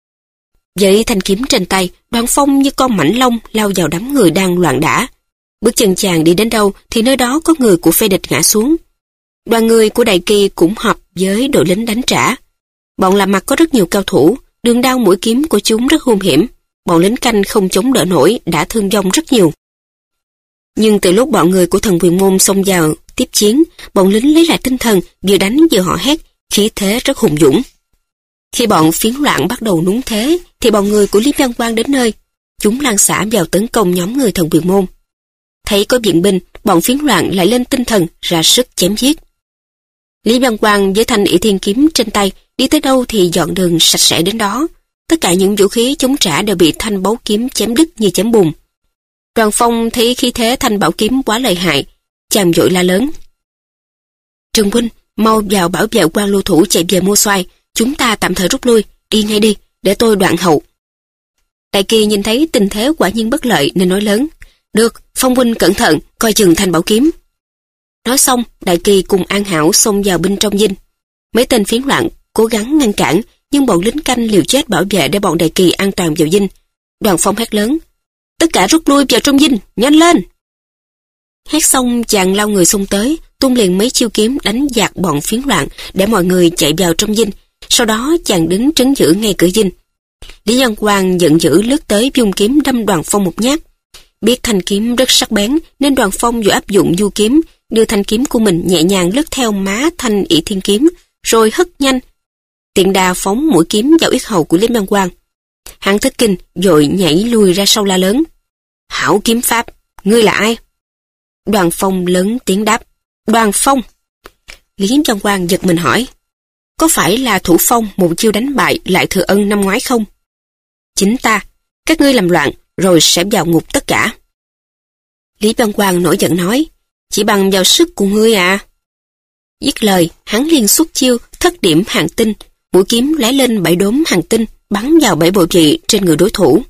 Với thanh kiếm trên tay, Đoàn Phong như con mãnh long lao vào đám người đang loạn đả. Bước chân chàng đi đến đâu thì nơi đó có người của phe địch ngã xuống. Đoàn người của Đại Kỳ cũng hợp với đội lính đánh trả. Bọn làm mặt có rất nhiều cao thủ, đường đao mũi kiếm của chúng rất hung hiểm. Bọn lính canh không chống đỡ nổi đã thương vong rất nhiều. Nhưng từ lúc bọn người của Thần Quyền Môn xông vào tiếp chiến, bọn lính lấy lại tinh thần, vừa đánh vừa hò hét, khí thế rất hùng dũng. Khi bọn phiến loạn bắt đầu núng thế, thì bọn người của Lý Văn Quang đến nơi. Chúng lan xả vào tấn công nhóm người Thần Quyền Môn. Thấy có viện binh, bọn phiến loạn lại lên tinh thần, ra sức chém giết. Lý Văn Quang với thanh ỷ thiên kiếm trên tay, đi tới đâu thì dọn đường sạch sẽ đến đó. Tất cả những vũ khí chống trả đều bị thanh báu kiếm chém đứt như chém bùn. Đoàn Phong thấy khí thế thanh bảo kiếm quá lợi hại, chàng vội la lớn. Trần huynh, mau vào bảo vệ quan lưu thủ chạy về mua xoài, chúng ta tạm thời rút lui, đi ngay đi, để tôi đoạn hậu. Đại Kỳ nhìn thấy tình thế quả nhiên bất lợi nên nói lớn. Được, Phong huynh cẩn thận, coi chừng thanh bảo kiếm. Nói xong, Đại Kỳ cùng An Hảo xông vào bên trong dinh. Mấy tên phiến loạn cố gắng ngăn cản, nhưng bọn lính canh liều chết bảo vệ để bọn Đại Kỳ an toàn vào dinh. Đoàn Phong hét lớn. Tất cả rút lui vào trong dinh, nhanh lên! Hét xong, chàng lao người xông tới, tung liền mấy chiêu kiếm đánh dạt bọn phiến loạn để mọi người chạy vào trong dinh. Sau đó chàng đứng trấn giữ ngay cửa dinh. Lý Văn Quang giận dữ lướt tới vung kiếm đâm Đoàn Phong một nhát. Biết thanh kiếm rất sắc bén nên Đoàn Phong vừa áp dụng du kiếm, đưa thanh kiếm của mình nhẹ nhàng lướt theo má thanh ỷ thiên kiếm, rồi hất nhanh. Tiện đà phóng mũi kiếm vào yết hầu của Lý Văn Quang. Hắn thất kinh, vội nhảy lùi ra sau la lớn. Hảo kiếm pháp, ngươi là ai? Đoàn Phong lớn tiếng đáp. Đoàn Phong. Lý Văn Quang giật mình hỏi. Có phải là Thủ Phong một chiêu đánh bại Lại Thừa Ân năm ngoái không? Chính ta, các ngươi làm loạn, rồi sẽ vào ngục tất cả. Lý Văn Quang nổi giận nói. Chỉ bằng vào sức của ngươi à? Dứt lời, hắn liền xuất chiêu thất điểm hàng tinh, mũi kiếm lóe lên bảy đốm hàng tinh, bắn vào bảy bộ vị trên người đối thủ.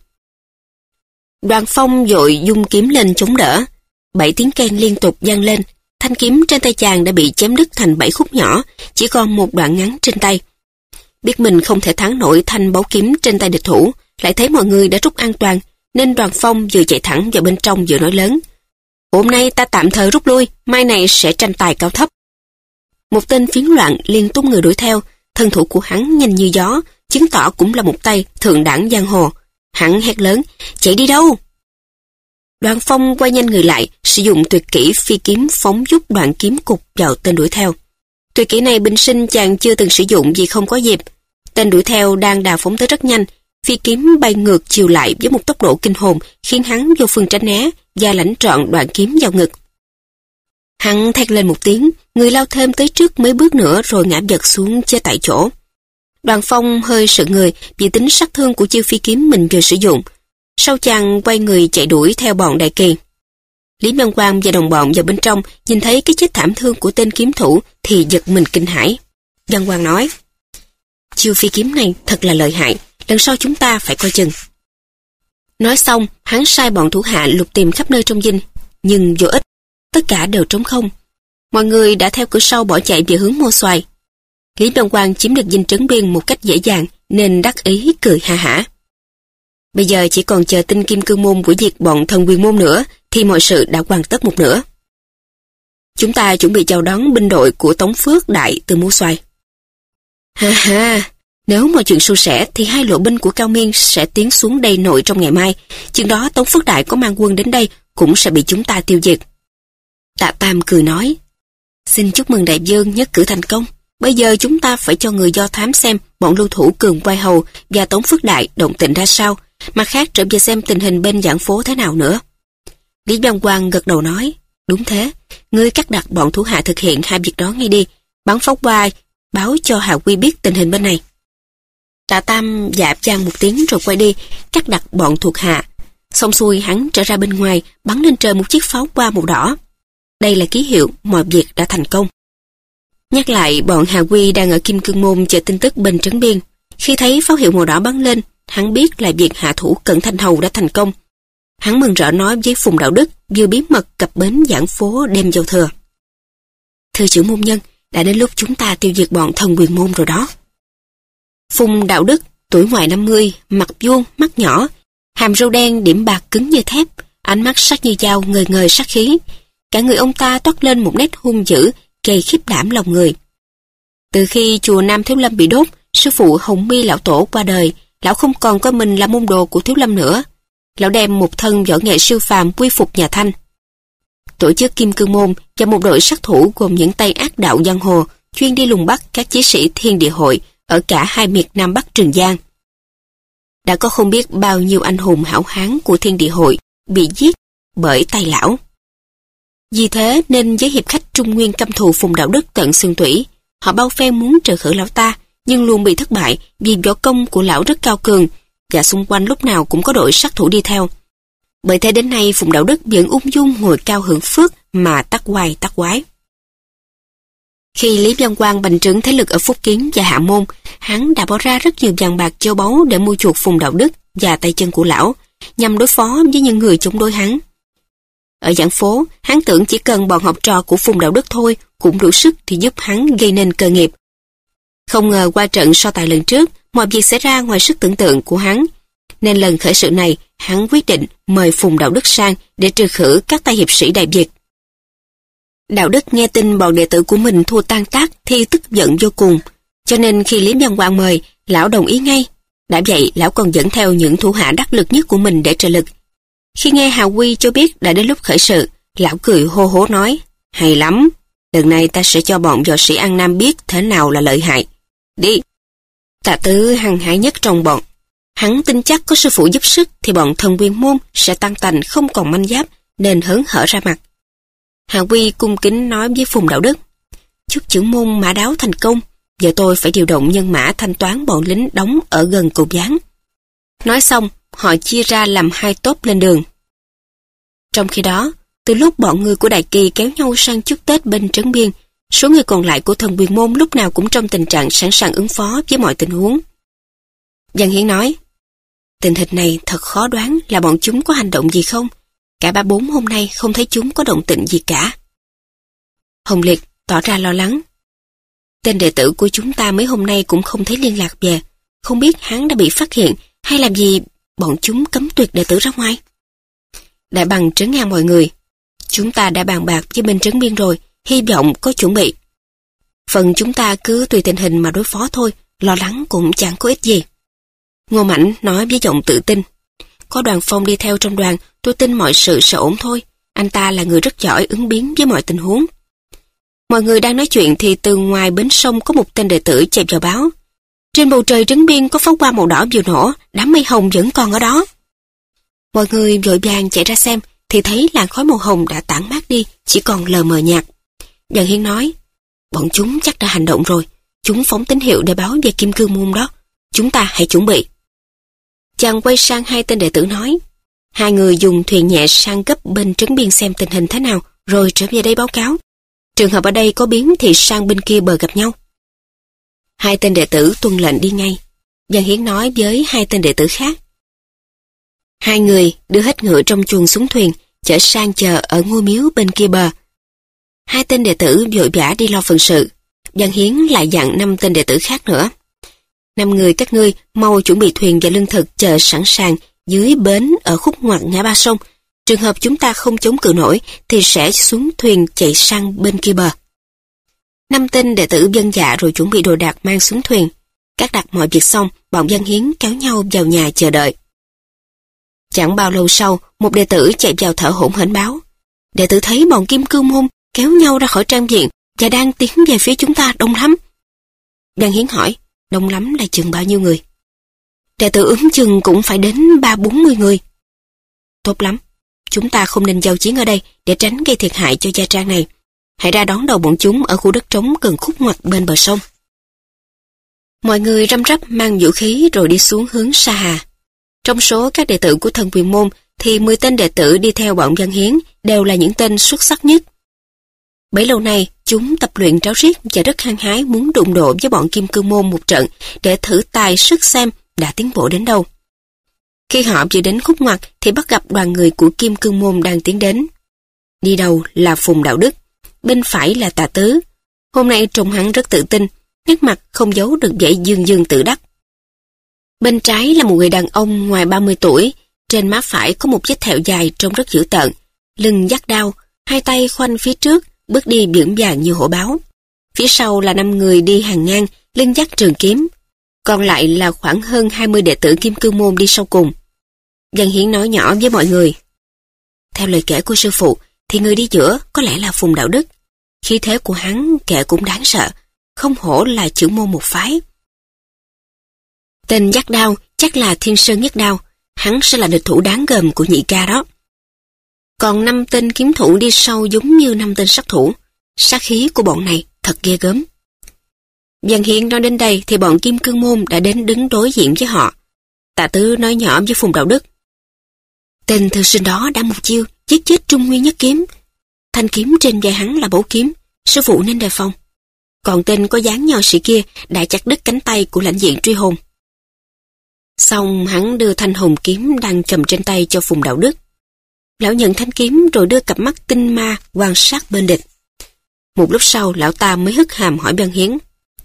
Đoàn Phong vội dung kiếm lên chống đỡ. Bảy tiếng keng liên tục vang lên, thanh kiếm trên tay chàng đã bị chém đứt thành bảy khúc nhỏ, chỉ còn một đoạn ngắn trên tay. Biết mình không thể thắng nổi thanh báu kiếm trên tay địch thủ, lại thấy mọi người đã rút an toàn, nên Đoàn Phong vừa chạy thẳng vào bên trong vừa nói lớn. Hôm nay ta tạm thời rút lui, mai này sẽ tranh tài cao thấp. Một tên phiến loạn liền tung người đuổi theo, thân thủ của hắn nhanh như gió, chứng tỏ cũng là một tay thượng đẳng giang hồ. Hắn hét lớn, chạy đi đâu? Đoàn Phong quay nhanh người lại, sử dụng tuyệt kỹ phi kiếm phóng giúp đoạn kiếm cục vào tên đuổi theo. Tuyệt kỹ này bình sinh chàng chưa từng sử dụng vì không có dịp. Tên đuổi theo đang đà phóng tới rất nhanh, phi kiếm bay ngược chiều lại với một tốc độ kinh hồn, khiến hắn vô phương tránh né và lãnh trọn đoạn kiếm vào ngực. Hắn thét lên một tiếng, người lao thêm tới trước mấy bước nữa rồi ngã vật xuống chết tại chỗ. Đoàn Phong hơi sợ người vì tính sát thương của chiêu phi kiếm mình vừa sử dụng. Sau chàng quay người chạy đuổi theo bọn Đại Kỳ. Lý Văn Quang và đồng bọn vào bên trong nhìn thấy cái chết thảm thương của tên kiếm thủ thì giật mình kinh hãi. Văn Quang nói, chiêu phi kiếm này thật là lợi hại, lần sau chúng ta phải coi chừng. Nói xong, hắn sai bọn thủ hạ lục tìm khắp nơi trong dinh, nhưng vô ích, tất cả đều trống không. Mọi người đã theo cửa sau bỏ chạy về hướng Mô Xoài. Lý Văn Quang chiếm được dinh Trấn Biên một cách dễ dàng, nên đắc ý cười ha hả. Bây giờ chỉ còn chờ tin Kim Cương Môn của diệt bọn Thần Quyền Môn nữa, thì mọi sự đã hoàn tất một nửa. Chúng ta chuẩn bị chào đón binh đội của Tống Phước Đại từ Mô Xoài. Ha ha, nếu mọi chuyện suôn sẻ thì hai lộ binh của Cao Miên sẽ tiến xuống đây nội trong ngày mai. Chừng đó Tống Phước Đại có mang quân đến đây cũng sẽ bị chúng ta tiêu diệt. Tạ Tam cười nói, xin chúc mừng đại vương nhất cử thành công. Bây giờ chúng ta phải cho người do thám xem bọn lưu thủ Cường Quai Hầu và Tống Phước Đại động tĩnh ra sao, mặt khác trở về xem tình hình bên giảng phố thế nào nữa. Lý Văn Quang gật đầu nói, đúng thế, ngươi cắt đặt bọn thủ hạ thực hiện hai việc đó ngay đi, bắn pháo hoa báo cho Hà Quy biết tình hình bên này. Tạ Tam dạ vang một tiếng rồi quay đi, cắt đặt bọn thuộc hạ. Xong xuôi hắn trở ra bên ngoài, bắn lên trời một chiếc pháo hoa màu đỏ. Đây là ký hiệu mọi việc đã thành công. Nhắc lại, bọn Hà Quy đang ở Kim Cương Môn chờ tin tức bên Trấn Biên. Khi thấy pháo hiệu màu đỏ bắn lên, hắn biết là việc hạ thủ Cận Thanh Hầu đã thành công. Hắn mừng rỡ nói với Phùng Đạo Đức vừa bí mật cập bến giảng phố đêm giao thừa. Thưa trưởng môn nhân, đã đến lúc chúng ta tiêu diệt bọn Thần Quyền Môn rồi đó. Phùng Đạo Đức, tuổi ngoài năm mươi, mặt vuông, mắt nhỏ, hàm râu đen điểm bạc cứng như thép, ánh mắt sắc như dao ngời ngời sát khí. Cả người ông ta toát lên một nét hung dữ, gây khiếp đảm lòng người. Từ khi chùa Nam Thiếu Lâm bị đốt, sư phụ Hồng Mi lão tổ qua đời, lão không còn coi mình là môn đồ của Thiếu Lâm nữa. Lão đem một thân võ nghệ siêu phàm quy phục nhà Thanh. Tổ chức Kim Cương Môn và một đội sát thủ gồm những tay ác đạo giang hồ chuyên đi lùng bắt các chí sĩ Thiên Địa Hội ở cả hai miệt Nam Bắc Trường Giang. Đã có không biết bao nhiêu anh hùng hảo hán của Thiên Địa Hội bị giết bởi tay lão. Vì thế nên với hiệp khách Trung Nguyên căm thù Phùng Đạo Đức tận xương tủy, họ bao phen muốn trừ khử lão ta, nhưng luôn bị thất bại vì võ công của lão rất cao cường và xung quanh lúc nào cũng có đội sát thủ đi theo. Bởi thế đến nay Phùng Đạo Đức vẫn ung dung ngồi cao hưởng phước mà tắc oai tắc quái. Khi Lý Văn Quang bành trướng thế lực ở Phúc Kiến và Hạ Môn, hắn đã bỏ ra rất nhiều vàng bạc châu báu để mua chuộc Phùng Đạo Đức và tay chân của lão, nhằm đối phó với những người chống đối hắn. Ở giảng phố, hắn tưởng chỉ cần bọn học trò của Phùng Đạo Đức thôi cũng đủ sức thì giúp hắn gây nên cơ nghiệp. Không ngờ qua trận so tài lần trước, mọi việc xảy ra ngoài sức tưởng tượng của hắn, nên lần khởi sự này, hắn quyết định mời Phùng Đạo Đức sang để trừ khử các tay hiệp sĩ Đại Việt. Đạo Đức nghe tin bọn đệ tử của mình thua tan tác thì tức giận vô cùng, cho nên khi Lý Văn Quang mời, lão đồng ý ngay. Đã vậy, lão còn dẫn theo những thủ hạ đắc lực nhất của mình để trợ lực. Khi nghe Hà Quy cho biết đã đến lúc khởi sự, lão cười hô hố nói, hay lắm, lần này ta sẽ cho bọn võ sĩ An Nam biết thế nào là lợi hại. Đi! Tạ Tứ hăng hái nhất trong bọn. Hắn tin chắc có sư phụ giúp sức thì bọn Thần Quyền Môn sẽ tăng tành không còn manh giáp, nên hớn hở ra mặt. Hà Quy cung kính nói với Phùng Đạo Đức, chúc trưởng môn mã đáo thành công, giờ tôi phải điều động nhân mã thanh toán bọn lính đóng ở gần cột gián. Nói xong, họ chia ra làm hai tốp lên đường. Trong khi đó, từ lúc bọn người của Đại Kỳ kéo nhau sang chúc Tết bên Trấn Biên, số người còn lại của Thần Quyền Môn lúc nào cũng trong tình trạng sẵn sàng ứng phó với mọi tình huống. Văn Hiến nói, tình hình này thật khó đoán là bọn chúng có hành động gì không? Cả ba bốn hôm nay không thấy chúng có động tĩnh gì cả. Hồng Liệt tỏ ra lo lắng. Tên đệ tử của chúng ta mấy hôm nay cũng không thấy liên lạc về, không biết hắn đã bị phát hiện hay làm gì bọn chúng cấm tuyệt đệ tử ra ngoài. Đại Bằng trấn ngang mọi người. Chúng ta đã bàn bạc với bên Trấn Biên rồi, hy vọng có chuẩn bị. Phần chúng ta cứ tùy tình hình mà đối phó thôi, lo lắng cũng chẳng có ích gì. Ngô Mãnh nói với giọng tự tin. Có Đoàn Phong đi theo trong đoàn, tôi tin mọi sự sẽ ổn thôi. Anh ta là người rất giỏi ứng biến với mọi tình huống. Mọi người đang nói chuyện thì từ ngoài bến sông có một tên đệ tử chạy vào báo. Trên bầu trời Trấn Biên có pháo hoa màu đỏ vừa nổ, đám mây hồng vẫn còn ở đó. Mọi người vội vàng chạy ra xem thì thấy làn khói màu hồng đã tản mát đi, chỉ còn lờ mờ nhạt. Văn Hiến nói, bọn chúng chắc đã hành động rồi. Chúng phóng tín hiệu để báo về Kim Cương Môn đó. Chúng ta hãy chuẩn bị. Chàng quay sang hai tên đệ tử nói, hai người dùng thuyền nhẹ sang gấp bên Trấn Biên xem tình hình thế nào, rồi trở về đây báo cáo. Trường hợp ở đây có biến thì sang bên kia bờ gặp nhau. Hai tên đệ tử tuân lệnh đi ngay. Văn Hiến nói với hai tên đệ tử khác. Hai người đưa hết ngựa trong chuồng xuống thuyền, chở sang chờ ở ngôi miếu bên kia bờ. Hai tên đệ tử vội vã đi lo phận sự. Văn Hiến lại dặn năm tên đệ tử khác nữa. Năm người các ngươi mau chuẩn bị thuyền và lương thực chờ sẵn sàng dưới bến ở khúc ngoặt ngã ba sông. Trường hợp chúng ta không chống cự nổi thì sẽ xuống thuyền chạy sang bên kia bờ. Năm tên đệ tử vâng dạ rồi chuẩn bị đồ đạc mang xuống thuyền. Các đặt mọi việc xong, bọn Văn Hiến kéo nhau vào nhà chờ đợi. Chẳng bao lâu sau, một đệ tử chạy vào thở hổn hển báo. Đệ tử thấy bọn Kim Cương Môn kéo nhau ra khỏi trang viện và đang tiến về phía chúng ta đông lắm. Văn Hiến hỏi, đông lắm là chừng bao nhiêu người? Đệ tử ướm chừng cũng phải đến ba bốn mươi người. Tốt lắm, chúng ta không nên giao chiến ở đây để tránh gây thiệt hại cho gia trang này. Hãy ra đón đầu bọn chúng ở khu đất trống gần khúc ngoặt bên bờ sông. Mọi người răm rắp mang vũ khí rồi đi xuống hướng Sa Hà. Trong số các đệ tử của Thần Quyền Môn thì mười tên đệ tử đi theo bọn Văn Hiến đều là những tên xuất sắc nhất. Bấy lâu nay, chúng tập luyện ráo riết và rất hăng hái muốn đụng độ với bọn Kim Cương Môn một trận để thử tài sức xem đã tiến bộ đến đâu. Khi họ vừa đến khúc ngoặt thì bắt gặp đoàn người của Kim Cương Môn đang tiến đến. Đi đầu là Phùng Đạo Đức, bên phải là Tạ Tứ. Hôm nay trông hắn rất tự tin, nét mặt không giấu được vẻ dương dương tự đắc. Bên trái là một người đàn ông ngoài ba mươi tuổi, trên má phải có một vết thẹo dài trông rất dữ tợn, lưng vác đao, hai tay khoanh phía trước, bước đi vững vàng như hổ báo. Phía sau là năm người đi hàng ngang, lưng vác trường kiếm. Còn lại là khoảng hơn hai mươi đệ tử Kim Cương Môn đi sau cùng. Văn Hiến nói nhỏ với mọi người. Theo lời kể của sư phụ, thì người đi giữa có lẽ là Phùng Đạo Đức. Khí thế của hắn kệ cũng đáng sợ, không hổ là trưởng môn một phái. Tên dắt đao chắc là Thiên Sơn Nhất Đao, hắn sẽ là địch thủ đáng gờm của Nhị Ca đó. Còn năm tên kiếm thủ đi sau giống như năm tên sát thủ, sát khí của bọn này thật ghê gớm. Văn Hiến nói đến đây thì bọn Kim Cương Môn đã đến đứng đối diện với họ. Tạ Tứ nói nhỏ với Phùng Đạo Đức. Tên thư sinh đó đã một chiêu giết chết Trung Nguyên Nhất Kiếm. Thanh kiếm trên vai hắn là bổ kiếm, sư phụ nên đề phòng. Còn tên có dáng nho sĩ kia đã chặt đứt cánh tay của lãnh diện truy hồn. Xong hắn đưa thanh hồn kiếm đang cầm trên tay cho Phùng Đạo Đức. Lão nhận thanh kiếm rồi đưa cặp mắt tinh ma quan sát bên địch. Một lúc sau lão ta mới hất hàm hỏi Văn Hiến.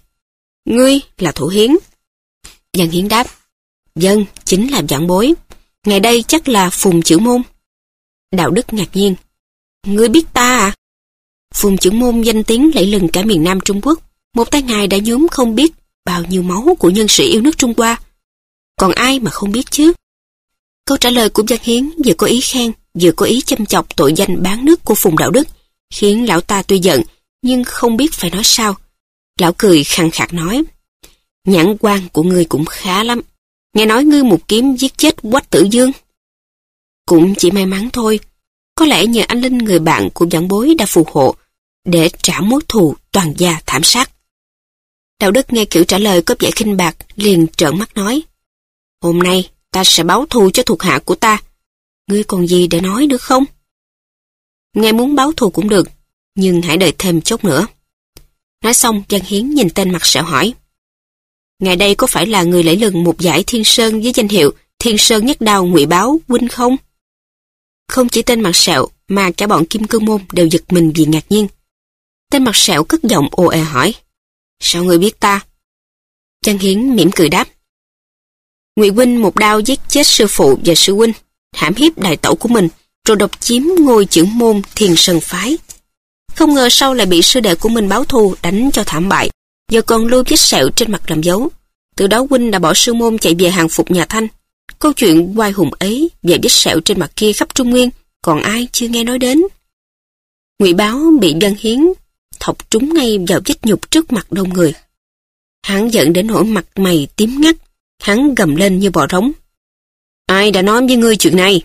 Ngươi là Thủ Hiến? Văn Hiến đáp. Vâng, chính là vãn bối. Ngày đây chắc là Phùng Chữ Môn. Đạo Đức ngạc nhiên. Ngươi biết ta à? Phùng Chữ Môn danh tiếng lẫy lừng cả miền Nam Trung Quốc. Một tay ngài đã nhuốm không biết bao nhiêu máu của nhân sĩ yêu nước Trung Hoa. Còn ai mà không biết chứ? Câu trả lời của Văn Hiến vừa có ý khen, vừa có ý châm chọc tội danh bán nước của Phùng Đạo Đức, khiến lão ta tuy giận, nhưng không biết phải nói sao. Lão cười khằng khạc nói, nhãn quan của ngươi cũng khá lắm. Nghe nói ngươi một kiếm giết chết Quách Tử Dương. Cũng chỉ may mắn thôi. Có lẽ nhờ anh Linh người bạn của vãn bối đã phù hộ để trả mối thù toàn gia thảm sát. Đạo Đức nghe kiểu trả lời có vẻ khinh bạc, liền trợn mắt nói, hôm nay ta sẽ báo thù cho thuộc hạ của ta. Ngươi còn gì để nói nữa không? Ngài muốn báo thù cũng được, nhưng hãy đợi thêm chút nữa. Nói xong, Văn Hiến nhìn tên mặt sẹo hỏi, ngài đây có phải là người lẫy lừng một giải Thiên Sơn với danh hiệu Thiên Sơn Nhất Đao Ngụy Báo huynh không? Không chỉ tên mặt sẹo mà cả bọn Kim Cương Môn đều giật mình vì ngạc nhiên. Tên mặt sẹo cất giọng ồ ề hỏi, sao ngươi biết ta? Văn Hiến mỉm cười đáp, Ngụy huynh một đao giết chết sư phụ và sư huynh, hãm hiếp đại tẩu của mình, rồi độc chiếm ngôi trưởng môn Thiền Sơn phái. Không ngờ sau lại bị sư đệ của mình báo thù đánh cho thảm bại, giờ còn lưu vết sẹo trên mặt làm dấu. Từ đó huynh đã bỏ sư môn chạy về hàng phục nhà Thanh. Câu chuyện oai hùng ấy và vết sẹo trên mặt kia khắp Trung Nguyên, còn ai chưa nghe nói đến? Ngụy Báo bị Văn Hiến thọc trúng ngay vào vết nhục trước mặt đông người. Hắn giận đến nỗi mặt mày tím ngắt, hắn gầm lên như bò rống. Ai đã nói với ngươi chuyện này?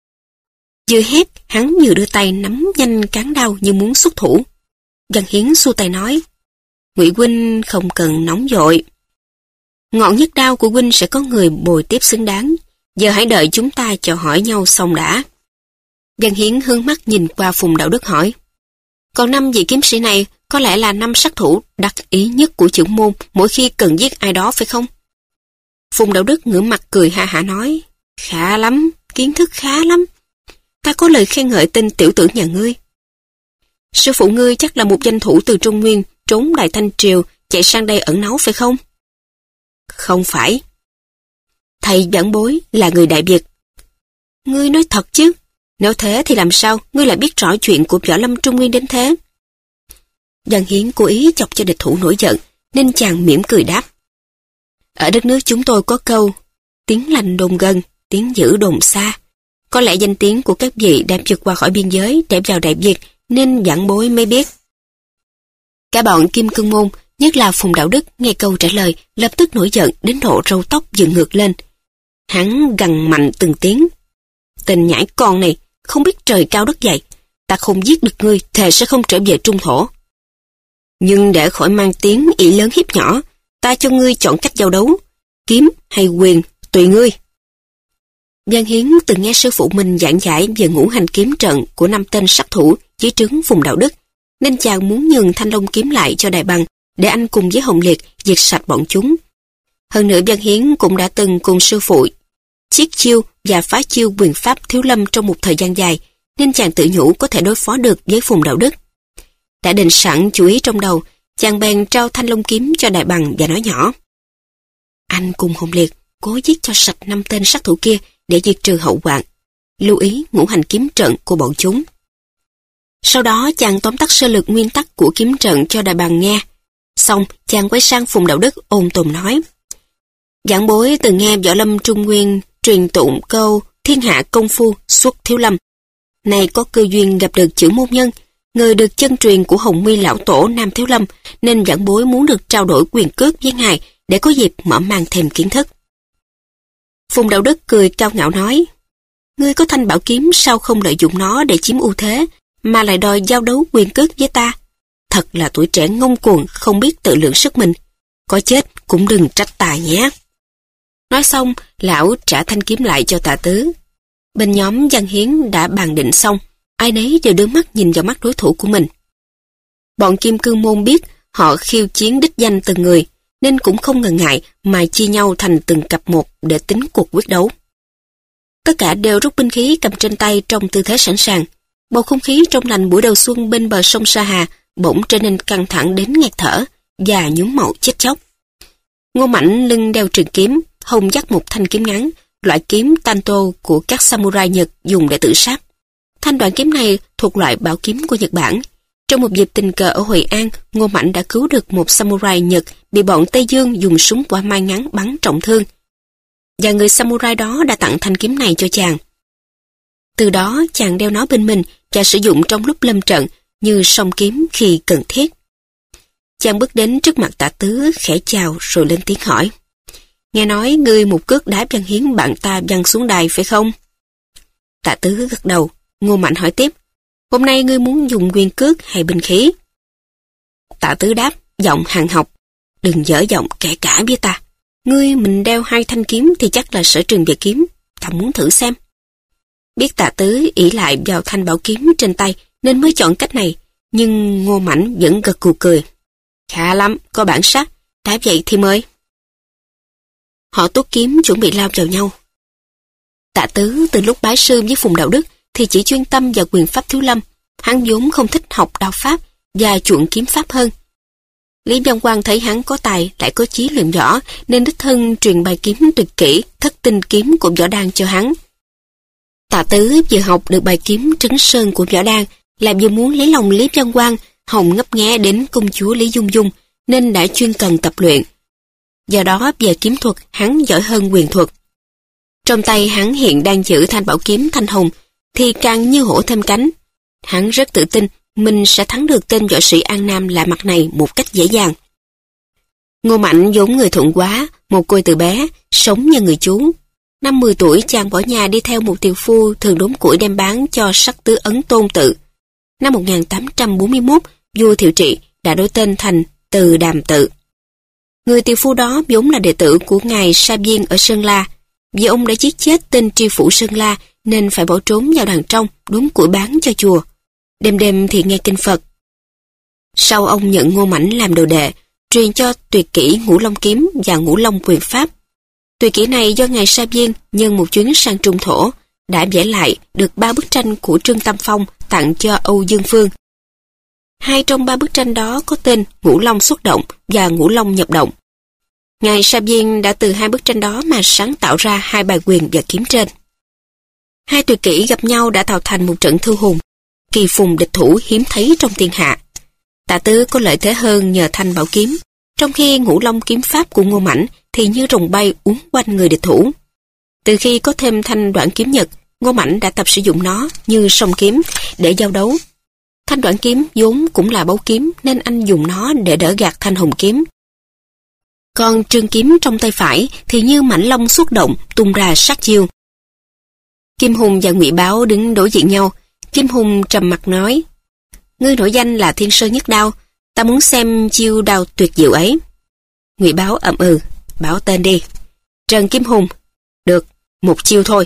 Vừa hét, hắn vừa đưa tay nắm nhanh cán đao như muốn xuất thủ. Văn Hiến xua tay nói, Ngụy huynh không cần nóng vội. Ngọn nhất đao của huynh sẽ có người bồi tiếp xứng đáng. Giờ hãy đợi chúng ta chào hỏi nhau xong đã. Văn Hiến hướng mắt nhìn qua Phùng Đạo Đức hỏi, còn năm vị kiếm sĩ này có lẽ là năm sát thủ đặc ý nhất của chưởng môn mỗi khi cần giết ai đó phải không? Phùng Đạo Đức ngửa mặt cười ha hả nói, khá lắm, kiến thức khá lắm. Ta có lời khen ngợi tên tiểu tử nhà ngươi. Sư phụ ngươi chắc là một danh thủ từ Trung Nguyên, trốn Đại Thanh Triều, chạy sang đây ẩn náu phải không? Không phải. Thầy vãn bối là người Đại Việt. Ngươi nói thật chứ? Nếu thế thì làm sao ngươi lại biết rõ chuyện của võ lâm Trung Nguyên đến thế? Giang Hiến cố ý chọc cho địch thủ nổi giận, nên chàng mỉm cười đáp. Ở đất nước chúng tôi có câu, tiếng lành đồn gần, tiếng dữ đồn xa. Có lẽ danh tiếng của các vị đã vượt qua khỏi biên giới để vào Đại Việt, nên vãn bối mới biết. Cả bọn Kim Cương Môn, nhất là Phùng Đạo Đức, nghe câu trả lời, lập tức nổi giận đến độ râu tóc dựng ngược lên. Hắn gằn mạnh từng tiếng. Tên nhãi con này, không biết trời cao đất dày. Ta không giết được ngươi, thề sẽ không trở về trung thổ. Nhưng để khỏi mang tiếng ỷ lớn hiếp nhỏ, ta cho ngươi chọn cách giao đấu, kiếm hay quyền, tùy ngươi. Giang Hiến từng nghe sư phụ mình giảng giải về ngũ hành kiếm trận của năm tên sát thủ dưới trướng Phùng Đạo Đức, nên chàng muốn nhường Thanh Long kiếm lại cho Đại Bằng để anh cùng với Hồng Liệt diệt sạch bọn chúng. Hơn nữa Giang Hiến cũng đã từng cùng sư phụ chiết chiêu và phá chiêu quyền pháp Thiếu Lâm trong một thời gian dài, nên chàng tự nhủ có thể đối phó được với Phùng Đạo Đức. Đã định sẵn chủ ý trong đầu, chàng bèn trao Thanh Long kiếm cho Đại Bằng và nói nhỏ. Anh cùng Hồng Liệt cố giết cho sạch năm tên sát thủ kia để diệt trừ hậu hoạn. Lưu ý ngũ hành kiếm trận của bọn chúng. Sau đó chàng tóm tắt sơ lược nguyên tắc của kiếm trận cho Đại Bằng nghe. Xong chàng quay sang Phùng Đạo Đức ôn tồn nói. Vãn bối từng nghe võ lâm Trung Nguyên truyền tụng câu thiên hạ công phu xuất Thiếu Lâm. Này có cơ duyên gặp được chữ môn nhân, người được chân truyền của Hồng My lão tổ Nam Thiếu Lâm, nên vãn bối muốn được trao đổi quyền cước với ngài để có dịp mở mang thêm kiến thức. Phùng Đạo Đức cười cao ngạo nói, ngươi có thanh bảo kiếm sao không lợi dụng nó để chiếm ưu thế, mà lại đòi giao đấu quyền cước với ta. Thật là tuổi trẻ ngông cuồng, không biết tự lượng sức mình. Có chết cũng đừng trách tài nhé. Nói xong, lão trả thanh kiếm lại cho Tạ Tứ. Bên nhóm Giang Hiến đã bàn định xong, ai nấy đều đưa mắt nhìn vào mắt đối thủ của mình. Bọn Kim Cương Môn biết họ khiêu chiến đích danh từng người, nên cũng không ngần ngại mà chia nhau thành từng cặp một để tính cuộc quyết đấu. Tất cả đều rút binh khí cầm trên tay trong tư thế sẵn sàng. Bầu không khí trong lành buổi đầu xuân bên bờ sông Sa Hà bỗng trở nên căng thẳng đến nghẹt thở và nhuốm màu chết chóc. Ngô Mạnh lưng đeo trường kiếm, hông dắt một thanh kiếm ngắn, loại kiếm Tanto của các samurai Nhật dùng để tự sát. Thanh đoạn kiếm này thuộc loại bảo kiếm của Nhật Bản. Trong một dịp tình cờ ở Hội An, Ngô Mạnh đã cứu được một samurai Nhật bị bọn Tây Dương dùng súng quả mai ngắn bắn trọng thương. Và người samurai đó đã tặng thanh kiếm này cho chàng. Từ đó chàng đeo nó bên mình và sử dụng trong lúc lâm trận như song kiếm khi cần thiết. Chàng bước đến trước mặt Tạ Tứ khẽ chào rồi lên tiếng hỏi. Nghe nói ngươi một cước đá Giang Hiến bạn ta văng xuống đài phải không? Tạ Tứ gật đầu. Ngô Mạnh hỏi tiếp. Hôm nay ngươi muốn dùng quyền cước hay binh khí? Tạ Tứ đáp, giọng hàng học. Đừng dở giọng kể cả với ta. Ngươi mình đeo hai thanh kiếm thì chắc là sở trường về kiếm. Ta muốn thử xem. Biết Tạ Tứ ỷ lại vào thanh bảo kiếm trên tay nên mới chọn cách này. Nhưng Ngô Mạnh vẫn gật gù cười. Khá lắm, có bản sắc. Đã vậy thì mời. Họ tuốt kiếm chuẩn bị lao vào nhau. Tạ Tứ từ lúc bái sư với Phùng Đạo Đức thì chỉ chuyên tâm vào quyền pháp Thiếu Lâm. Hắn vốn không thích học đao pháp và chuộng kiếm pháp hơn. Lý Văn Quang thấy hắn có tài lại có chí luyện võ nên đích thân truyền bài kiếm tuyệt kỹ Thất Tinh Kiếm của Võ Đan cho hắn. Tạ Tứ vừa học được bài kiếm Trấn Sơn của Võ Đan là vừa muốn lấy lòng Lý Văn Quang, hồng ngấp nghé đến công chúa Lý Dung Dung nên đã chuyên cần tập luyện. Do đó về kiếm thuật hắn giỏi hơn quyền thuật. Trong tay hắn hiện đang giữ thanh bảo kiếm thanh hồng thì càng như hổ thêm cánh. Hắn rất tự tin mình sẽ thắng được tên võ sĩ An Nam lạ mặt này một cách dễ dàng. Ngô Mạnh vốn người thuận quá, một côi từ bé, sống như người chú. Năm mười tuổi chàng bỏ nhà đi theo một tiều phu thường đốn củi đem bán cho sắc tứ Ấn Tôn Tự. Năm một nghìn tám trăm bốn mươi mốt, vua Thiệu Trị đã đổi tên thành Từ Đàm Tự. Người tiều phu đó vốn là đệ tử của ngài Sa Viên ở Sơn La. Vì ông đã giết chết tên tri phủ Sơn La nên phải bỏ trốn vào đàn trong đốn củi bán cho chùa. Đêm đêm thì nghe kinh Phật. Sau ông nhận Ngô Mãnh làm đồ đệ, truyền cho tuyệt kỹ Ngũ Long kiếm và Ngũ Long quyền pháp. Tuyệt kỹ này do ngài Sa Viên nhân một chuyến sang Trung Thổ đã vẽ lại được ba bức tranh của Trương Tam Phong tặng cho Âu Dương Phương. Hai trong ba bức tranh đó có tên Ngũ Long xuất động và Ngũ Long nhập động. Ngài Sa Viên đã từ hai bức tranh đó mà sáng tạo ra hai bài quyền và kiếm trên. Hai tuyệt kỹ gặp nhau đã tạo thành một trận thư hùng, kỳ phùng địch thủ hiếm thấy trong thiên hạ. Tạ Tứ có lợi thế hơn nhờ thanh bảo kiếm, trong khi Ngũ Long kiếm pháp của Ngô Mãnh thì như rồng bay uốn quanh người địch thủ. Từ khi có thêm thanh đoạn kiếm nhật, Ngô Mãnh đã tập sử dụng nó như song kiếm để giao đấu. Thanh đoạn kiếm vốn cũng là báu kiếm nên anh dùng nó để đỡ gạt thanh hồng kiếm. Còn trường kiếm trong tay phải thì như mãnh long xuất động tung ra sát chiêu. Kim Hùng và Ngụy Báo đứng đối diện nhau. Kim Hùng trầm mặt nói: "Ngươi nổi danh là Thiên Sơn Nhất Đao, ta muốn xem chiêu đao tuyệt diệu ấy." Ngụy Báo ậm ừ: "Báo tên đi." Trần Kim Hùng: "Được, một chiêu thôi."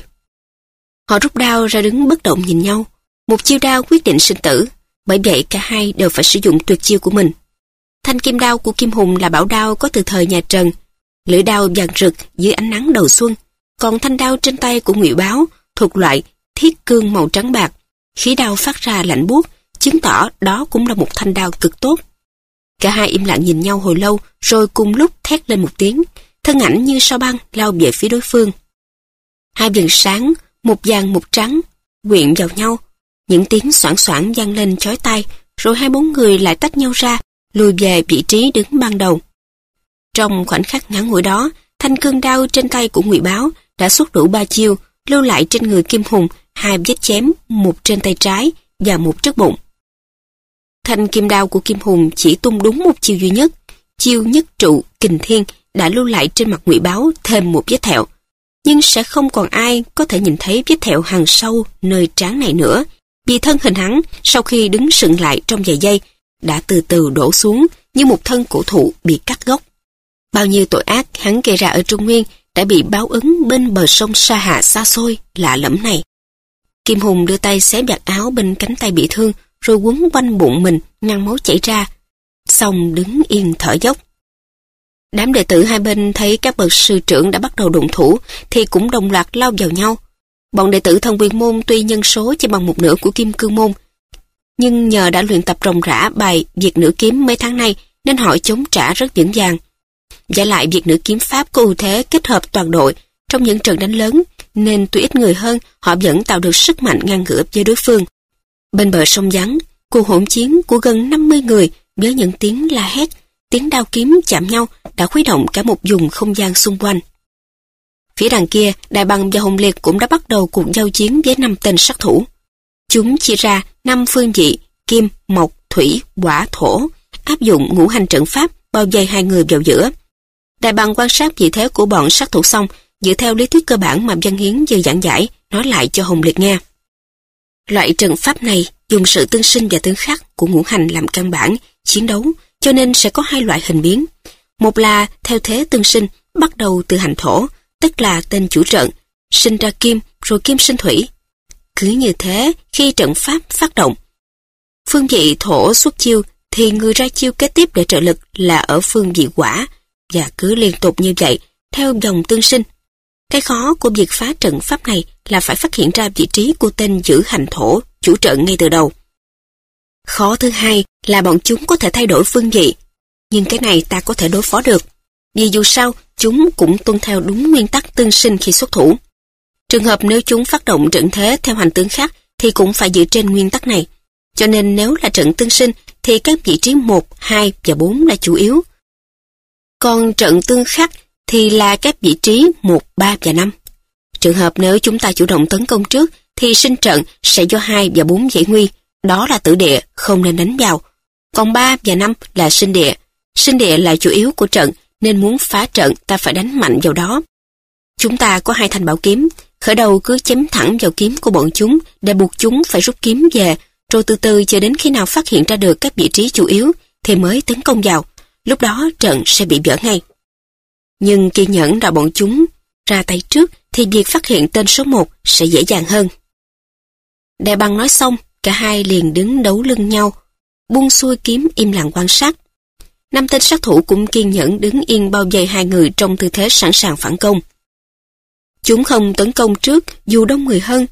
Họ rút đao ra đứng bất động nhìn nhau. Một chiêu đao quyết định sinh tử, bởi vậy cả hai đều phải sử dụng tuyệt chiêu của mình. Thanh kim đao của Kim Hùng là bảo đao có từ thời nhà Trần, lưỡi đao vàng rực dưới ánh nắng đầu xuân, còn thanh đao trên tay của Ngụy Báo thuộc loại thiết cương màu trắng bạc, khí đao phát ra lạnh buốt, chứng tỏ đó cũng là một thanh đao cực tốt. Cả hai im lặng nhìn nhau hồi lâu, rồi cùng lúc thét lên một tiếng, thân ảnh như sao băng lao về phía đối phương. Hai vầng sáng, một vàng một trắng, quyện vào nhau, những tiếng xoảng xoảng vang lên chói tai, rồi hai bóng người lại tách nhau ra, lùi về vị trí đứng ban đầu. Trong khoảnh khắc ngắn ngủi đó, thanh cương đao trên tay của Ngụy Báo đã xuất đủ ba chiêu, lưu lại trên người Kim Hùng hai vết chém, một trên tay trái và một trước bụng. Thanh kim đao của Kim Hùng chỉ tung đúng một chiêu duy nhất, chiêu nhất trụ kình thiên đã lưu lại trên mặt Ngụy Báo thêm một vết thẹo, nhưng sẽ không còn ai có thể nhìn thấy vết thẹo hằn sâu nơi trán này nữa, vì thân hình hắn sau khi đứng sững lại trong vài giây đã từ từ đổ xuống như một thân cổ thụ bị cắt gốc. Bao nhiêu tội ác hắn gây ra ở Trung Nguyên đã bị báo ứng bên bờ sông Sa Hà xa xôi lạ lẫm này. Kim Hùng đưa tay xé vạt áo bên cánh tay bị thương, rồi quấn quanh bụng mình ngăn máu chảy ra, xong đứng yên thở dốc. Đám đệ tử hai bên thấy các bậc sư trưởng đã bắt đầu động thủ thì cũng đồng loạt lao vào nhau. Bọn đệ tử Thần Quyền môn tuy nhân số chỉ bằng một nửa của Kim Cương môn, nhưng nhờ đã luyện tập ròng rã bài Việt Nữ kiếm mấy tháng nay nên họ chống trả rất vững vàng. Và lại Việt Nữ kiếm pháp có ưu thế kết hợp toàn đội trong những trận đánh lớn, nên tuy ít người hơn, họ vẫn tạo được sức mạnh ngang ngửa với đối phương. Bên bờ sông vắng, cuộc hỗn chiến của gần năm mươi người với những tiếng la hét, tiếng đao kiếm chạm nhau đã khuấy động cả một vùng không gian xung quanh. Phía đằng kia, Đại Bằng và Hồng Liệt cũng đã bắt đầu cuộc giao chiến với năm tên sát thủ. Chúng chia ra năm phương vị: kim, mộc, thủy, hỏa, thổ, áp dụng ngũ hành trận pháp bao vây hai người vào giữa. Đại Bằng quan sát vị thế của bọn sát thủ xong, dựa theo lý thuyết cơ bản mà Văn Hiến vừa giảng giải, nói lại cho Hồng Liệt nghe. Loại trận pháp này dùng sự tương sinh và tương khắc của ngũ hành làm căn bản chiến đấu, cho nên sẽ có hai loại hình biến. Một là theo thế tương sinh, bắt đầu từ hành thổ, tức là tên chủ trận, sinh ra kim rồi kim sinh thủy. Cứ như thế, khi trận pháp phát động, phương vị thổ xuất chiêu thì người ra chiêu kế tiếp để trợ lực là ở phương vị hỏa, và cứ liên tục như vậy theo dòng tương sinh. Cái khó của việc phá trận pháp này là phải phát hiện ra vị trí của tên giữ hành thổ chủ trận ngay từ đầu. Khó thứ hai là bọn chúng có thể thay đổi phương vị, nhưng cái này ta có thể đối phó được, vì dù sao chúng cũng tuân theo đúng nguyên tắc tương sinh khi xuất thủ. Trường hợp nếu chúng phát động trận thế theo hành tương khắc thì cũng phải dựa trên nguyên tắc này, cho nên nếu là trận tương sinh thì các vị trí một, hai và bốn là chủ yếu. Còn trận tương khắc thì là các vị trí một, ba và năm. Trường hợp nếu chúng ta chủ động tấn công trước thì sinh trận sẽ do hai và bốn giải nguy, đó là tử địa, không nên đánh vào. Còn ba và năm là sinh địa. Sinh địa là chủ yếu của trận, nên muốn phá trận ta phải đánh mạnh vào đó. Chúng ta có hai thanh bảo kiếm, khởi đầu cứ chém thẳng vào kiếm của bọn chúng để buộc chúng phải rút kiếm về, rồi từ từ chờ đến khi nào phát hiện ra được các vị trí chủ yếu thì mới tấn công vào. Lúc đó trận sẽ bị vỡ ngay. Nhưng kiên nhẫn là bọn chúng ra tay trước thì việc phát hiện tên số một sẽ dễ dàng hơn. Đại Bằng nói xong, cả hai liền đứng đấu lưng nhau. buông xuôi kiếm im lặng quan sát. Năm tên sát thủ cũng kiên nhẫn đứng yên bao vây hai người trong tư thế sẵn sàng phản công. Chúng không tấn công trước dù đông người hơn,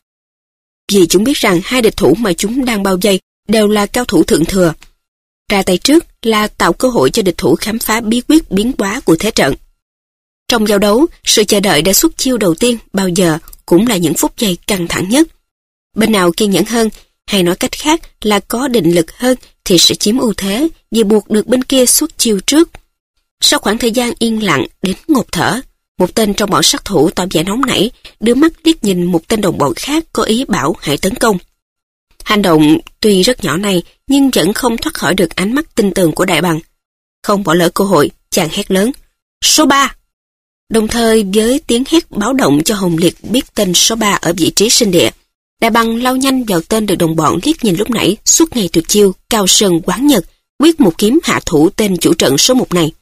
vì chúng biết rằng hai địch thủ mà chúng đang bao vây đều là cao thủ thượng thừa. Ra tay trước là tạo cơ hội cho địch thủ khám phá bí quyết biến hóa của thế trận. Trong giao đấu, sự chờ đợi để xuất chiêu đầu tiên bao giờ cũng là những phút giây căng thẳng nhất. Bên nào kiên nhẫn hơn, hay nói cách khác là có định lực hơn thì sẽ chiếm ưu thế vì buộc được bên kia xuất chiêu trước. Sau khoảng thời gian yên lặng đến ngộp thở, một tên trong bọn sát thủ tỏ vẻ nóng nảy, đưa mắt liếc nhìn một tên đồng bọn khác có ý bảo hãy tấn công. Hành động tuy rất nhỏ này nhưng vẫn không thoát khỏi được ánh mắt tinh tường của Đại Bằng. Không bỏ lỡ cơ hội, chàng hét lớn: "Số ba!" Đồng thời với tiếng hét báo động cho Hồng Liệt biết tên số ba ở vị trí sinh địa. Đại Bằng lao nhanh vào tên được đồng bọn liếc nhìn lúc nãy, suốt ngày tuyệt chiêu cao sơn quán nhật, quyết một kiếm hạ thủ tên chủ trận số một này.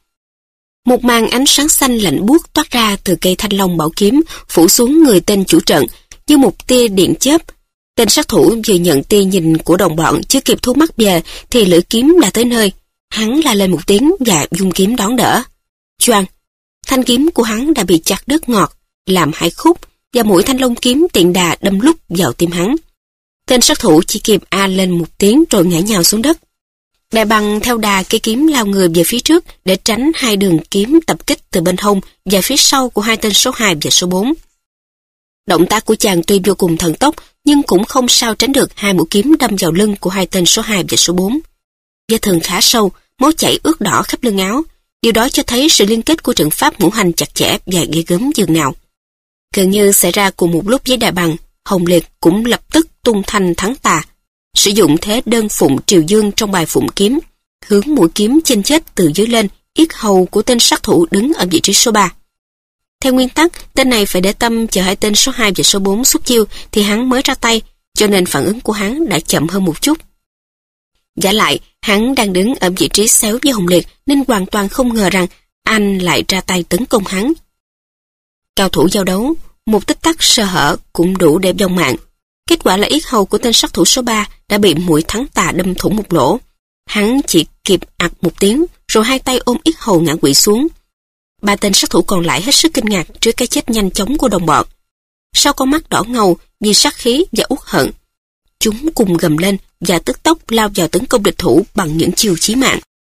Một màn ánh sáng xanh lạnh buốt toát ra từ cây thanh long bảo kiếm, phủ xuống người tên chủ trận như một tia điện chớp. Tên sát thủ vừa nhận tia nhìn của đồng bọn, chưa kịp thu mắt về thì lưỡi kiếm đã tới nơi. Hắn la lên một tiếng và vung kiếm đón đỡ. Choang! Thanh kiếm của hắn đã bị chặt đứt ngọt, làm hai khúc, và mũi thanh long kiếm tiện đà đâm lúc vào tim hắn. Tên sát thủ chỉ kịp a lên một tiếng rồi ngã nhào xuống đất. Đại Bằng theo đà cây kiếm lao người về phía trước để tránh hai đường kiếm tập kích từ bên hông và phía sau của hai tên số hai và số bốn. Động tác của chàng tuy vô cùng thần tốc nhưng cũng không sao tránh được hai mũi kiếm đâm vào lưng của hai tên số hai và số bốn. Vết thương khá sâu, máu chảy ướt đỏ khắp lưng áo. Điều đó cho thấy sự liên kết của trận pháp ngũ hành chặt chẽ và ghê gớm dường nào. Gần như xảy ra cùng một lúc với Đại Bằng, Hồng Liệt cũng lập tức tung thanh thắng tà, sử dụng thế đơn phụng triều dương trong bài phụng kiếm, hướng mũi kiếm chênh chết từ dưới lên yết hầu của tên sát thủ đứng ở vị trí số ba. Theo nguyên tắc, tên này phải để tâm chờ hai tên số hai và số bốn xuất chiêu thì hắn mới ra tay, cho nên phản ứng của hắn đã chậm hơn một chút. Giả lại, hắn đang đứng ở vị trí xéo với Hồng Liệt nên hoàn toàn không ngờ rằng anh lại ra tay tấn công hắn. Cao thủ giao đấu, một tích tắc sơ hở cũng đủ để vong mạng. Kết quả là yết hầu của tên sát thủ số ba đã bị mũi thắng tà đâm thủng một lỗ. Hắn chỉ kịp ặc một tiếng rồi hai tay ôm yết hầu ngã quỵ xuống. Ba tên sát thủ còn lại hết sức kinh ngạc trước cái chết nhanh chóng của đồng bọn. Sau con mắt đỏ ngầu vì sát khí và uất hận, chúng cùng gầm lên và tức tốc lao vào tấn công địch thủ bằng những chiêu chí mạng.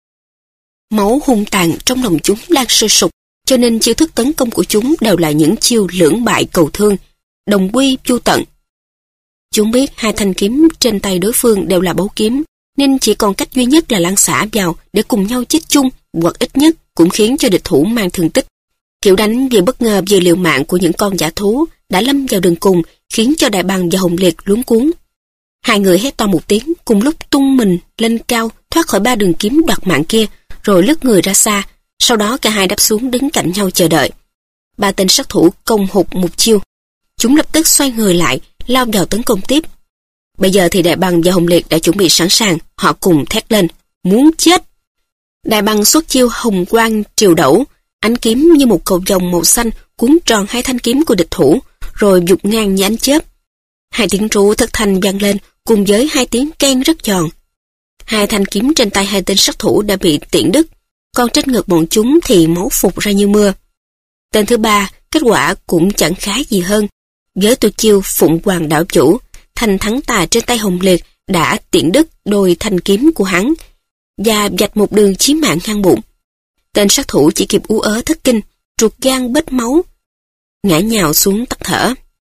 Máu hung tàn trong lòng chúng đang sôi sục, cho nên chiêu thức tấn công của chúng đều là những chiêu lưỡng bại cầu thương, đồng quy vô tận. Chúng biết hai thanh kiếm trên tay đối phương đều là báu kiếm, nên chỉ còn cách duy nhất là lăn xả vào để cùng nhau chết chung, hoặc ít nhất cũng khiến cho địch thủ mang thương tích. Kiểu đánh vừa bất ngờ vừa liều mạng của những con dã thú đã lâm vào đường cùng, khiến cho Đại Bằng và Hồng Liệt luống cuống. Hai người hét to một tiếng, cùng lúc tung mình lên cao, thoát khỏi ba đường kiếm đoạt mạng kia, rồi lướt người ra xa. Sau đó cả hai đáp xuống đứng cạnh nhau chờ đợi. Ba tên sát thủ công hụt một chiêu. Chúng lập tức xoay người lại, lao vào tấn công tiếp. Bây giờ thì Đại Bằng và Hồng Liệt đã chuẩn bị sẵn sàng, họ cùng thét lên: muốn chết! Đại Bằng xuất chiêu hồng quang triều đẩu, ánh kiếm như một cầu vồng màu xanh cuốn tròn hai thanh kiếm của địch thủ, rồi vụt ngang như ánh chớp. Hai tiếng ru thất thanh vang lên cùng với hai tiếng keng rất giòn. Hai thanh kiếm trên tay hai tên sát thủ đã bị tiện đứt, còn trên ngực bọn chúng thì máu phụt ra như mưa. Tên thứ ba, kết quả cũng chẳng khá gì hơn. Với tuyệt chiêu Phụng Hoàng Đạo Chủ, thanh thắng tà trên tay Hồng Liệt đã tiện đứt đôi thanh kiếm của hắn và vạch một đường chí mạng ngang bụng. Tên sát thủ chỉ kịp ú ớ thất kinh, ruột gan bết máu, ngã nhào xuống tắt thở.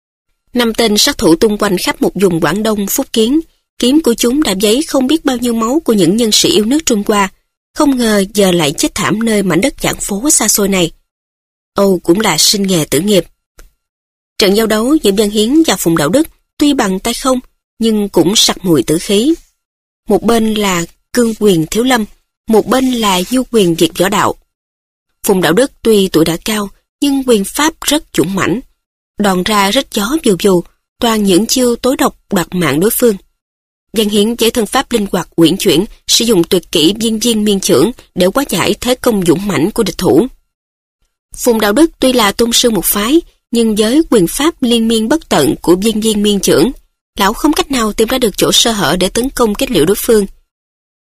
Năm tên sát thủ tung quanh khắp một vùng Quảng Đông Phúc Kiến, kiếm của chúng đã vấy không biết bao nhiêu máu của những nhân sĩ yêu nước Trung Hoa. Không ngờ giờ lại chết thảm nơi mảnh đất giảng phố xa xôi này. Âu cũng là sinh nghề tử nghiệp. Trận giao đấu giữa Văn Hiến và Phùng Đạo Đức tuy bằng tay không, nhưng cũng sặc mùi tử khí. Một bên là cương quyền Thiếu Lâm, một bên là du quyền Việt Võ Đạo. Phùng Đạo Đức tuy tuổi đã cao, nhưng quyền pháp rất dũng mãnh, đòn ra rất gió vù vù, toàn những chiêu tối độc đoạt mạng đối phương. Văn Hiến với thân pháp linh hoạt uyển chuyển, sử dụng tuyệt kỹ viên viên miên chưởng để hóa giải thế công dũng mãnh của địch thủ. Phùng Đạo Đức tuy là tôn sư một phái, nhưng với quyền pháp liên miên bất tận của viên viên miên chưởng, lão không cách nào tìm ra được chỗ sơ hở để tấn công kết liễu đối phương.